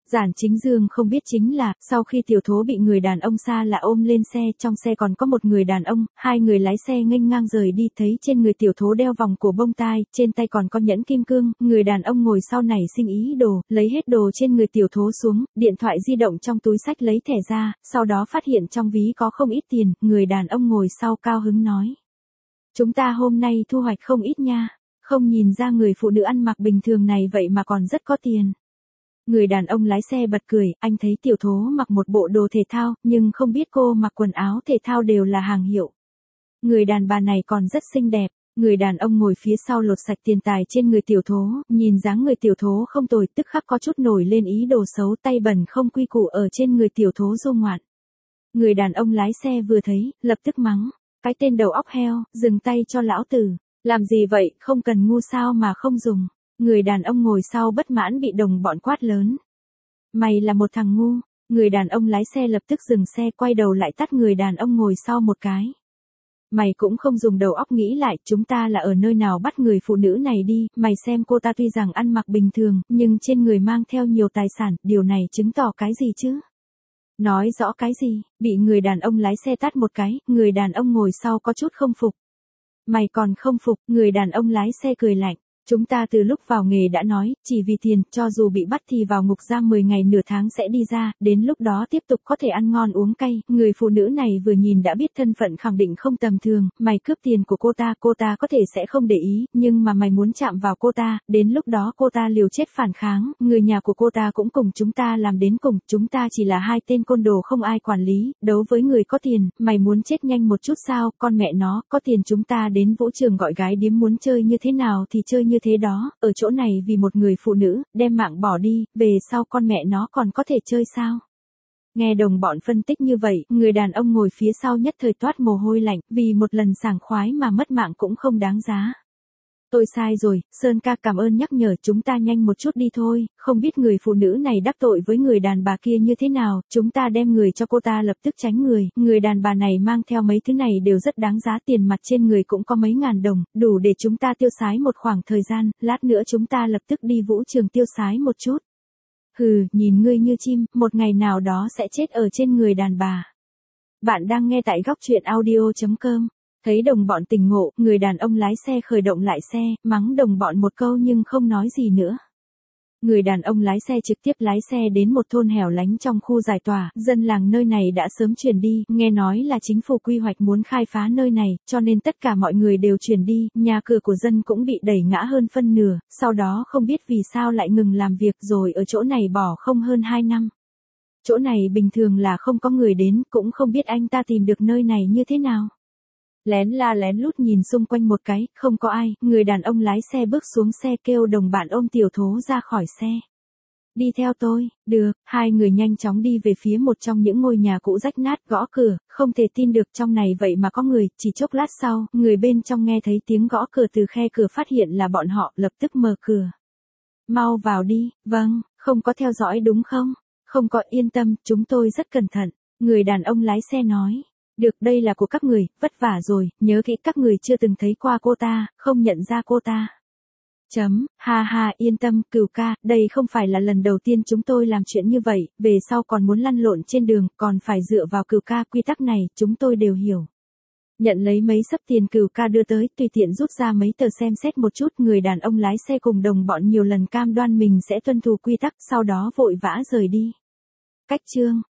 Giản Chính Dương không biết chính là, sau khi tiểu thố bị người đàn ông xa lạ ôm lên xe, trong xe còn có một người đàn ông, hai người lái xe nghênh ngang rời đi, thấy trên người tiểu thố đeo vòng cổ bông tai, trên tay còn có nhẫn kim cương, người đàn ông ngồi sau này sinh ý đồ, lấy hết đồ trên người tiểu thố xuống, điện thoại di động trong túi xách lấy thẻ ra, sau đó phát hiện trong ví có không ít tiền, người đàn ông ngồi sau cao hứng nói. Chúng ta hôm nay thu hoạch không ít nha, không nhìn ra người phụ nữ ăn mặc bình thường này vậy mà còn rất có tiền. Người đàn ông lái xe bật cười, anh thấy tiểu thố mặc một bộ đồ thể thao, nhưng không biết cô mặc quần áo thể thao đều là hàng hiệu. Người đàn bà này còn rất xinh đẹp, người đàn ông ngồi phía sau lột sạch tiền tài trên người tiểu thố, nhìn dáng người tiểu thố không tồi, tức khắc có chút nổi lên ý đồ xấu, tay bẩn không quy củ ở trên người tiểu thố du ngoạn. Người đàn ông lái xe vừa thấy, lập tức mắng, cái tên đầu óc heo, dừng tay cho lão tử, làm gì vậy, không cần ngu sao mà không dùng. Người đàn ông ngồi sau bất mãn bị đồng bọn quát lớn. Mày là một thằng ngu, người đàn ông lái xe lập tức dừng xe quay đầu lại tát người đàn ông ngồi sau một cái. Mày cũng không dùng đầu óc nghĩ lại, chúng ta là ở nơi nào bắt người phụ nữ này đi, mày xem cô ta tuy rằng ăn mặc bình thường, nhưng trên người mang theo nhiều tài sản, điều này chứng tỏ cái gì chứ? Nói rõ cái gì, bị người đàn ông lái xe tát một cái, người đàn ông ngồi sau có chút không phục. Mày còn không phục, người đàn ông lái xe cười lạnh. Chúng ta từ lúc vào nghề đã nói, chỉ vì tiền, cho dù bị bắt thì vào ngục giam mười ngày nửa tháng sẽ đi ra, đến lúc đó tiếp tục có thể ăn ngon uống cay. Người phụ nữ này vừa nhìn đã biết thân phận khẳng định không tầm thường, mày cướp tiền của cô ta, cô ta có thể sẽ không để ý, nhưng mà mày muốn chạm vào cô ta, đến lúc đó cô ta liều chết phản kháng, người nhà của cô ta cũng cùng chúng ta làm đến cùng, chúng ta chỉ là hai tên côn đồ không ai quản lý, đấu với người có tiền, mày muốn chết nhanh một chút sao, con mẹ nó, có tiền chúng ta đến vũ trường gọi gái điếm muốn chơi như thế nào thì chơi như thế đó, ở chỗ này vì một người phụ nữ, đem mạng bỏ đi, về sau con mẹ nó còn có thể chơi sao? Nghe đồng bọn phân tích như vậy, người đàn ông ngồi phía sau nhất thời toát mồ hôi lạnh, vì một lần sảng khoái mà mất mạng cũng không đáng giá. Tôi sai rồi, Sơn ca cảm ơn nhắc nhở, chúng ta nhanh một chút đi thôi, không biết người phụ nữ này đắc tội với người đàn bà kia như thế nào, chúng ta đem người cho cô ta lập tức tránh người, người đàn bà này mang theo mấy thứ này đều rất đáng giá, tiền mặt trên người cũng có mấy ngàn đồng, đủ để chúng ta tiêu xái một khoảng thời gian, lát nữa chúng ta lập tức đi vũ trường tiêu xái một chút. Hừ, nhìn ngươi như chim, một ngày nào đó sẽ chết ở trên người đàn bà. Bạn đang nghe tại góc truyện audio chấm com. Thấy đồng bọn tỉnh ngộ, người đàn ông lái xe khởi động lại xe, mắng đồng bọn một câu nhưng không nói gì nữa. Người đàn ông lái xe trực tiếp lái xe đến một thôn hẻo lánh trong khu giải tỏa, dân làng nơi này đã sớm chuyển đi, nghe nói là chính phủ quy hoạch muốn khai phá nơi này, cho nên tất cả mọi người đều chuyển đi, nhà cửa của dân cũng bị đẩy ngã hơn phân nửa, sau đó không biết vì sao lại ngừng làm việc rồi ở chỗ này bỏ không hơn hai năm. Chỗ này bình thường là không có người đến, cũng không biết anh ta tìm được nơi này như thế nào. Lén la lén lút nhìn xung quanh một cái, không có ai, người đàn ông lái xe bước xuống xe kêu đồng bạn ôm tiểu thố ra khỏi xe. Đi theo tôi, được, hai người nhanh chóng đi về phía một trong những ngôi nhà cũ rách nát, gõ cửa, không thể tin được trong này vậy mà có người, chỉ chốc lát sau, người bên trong nghe thấy tiếng gõ cửa từ khe cửa phát hiện là bọn họ, lập tức mở cửa. Mau vào đi, vâng, không có theo dõi đúng không? Không có, yên tâm, chúng tôi rất cẩn thận, người đàn ông lái xe nói. Được, đây là của các người, vất vả rồi, nhớ kỹ các người chưa từng thấy qua cô ta, không nhận ra cô ta. Chấm, ha ha, yên tâm, Cửu ca, đây không phải là lần đầu tiên chúng tôi làm chuyện như vậy, về sau còn muốn lăn lộn trên đường, còn phải dựa vào Cửu ca, quy tắc này, chúng tôi đều hiểu. Nhận lấy mấy xấp tiền Cửu ca đưa tới, tùy tiện rút ra mấy tờ xem xét một chút, người đàn ông lái xe cùng đồng bọn nhiều lần cam đoan mình sẽ tuân thủ quy tắc, sau đó vội vã rời đi. Cách chương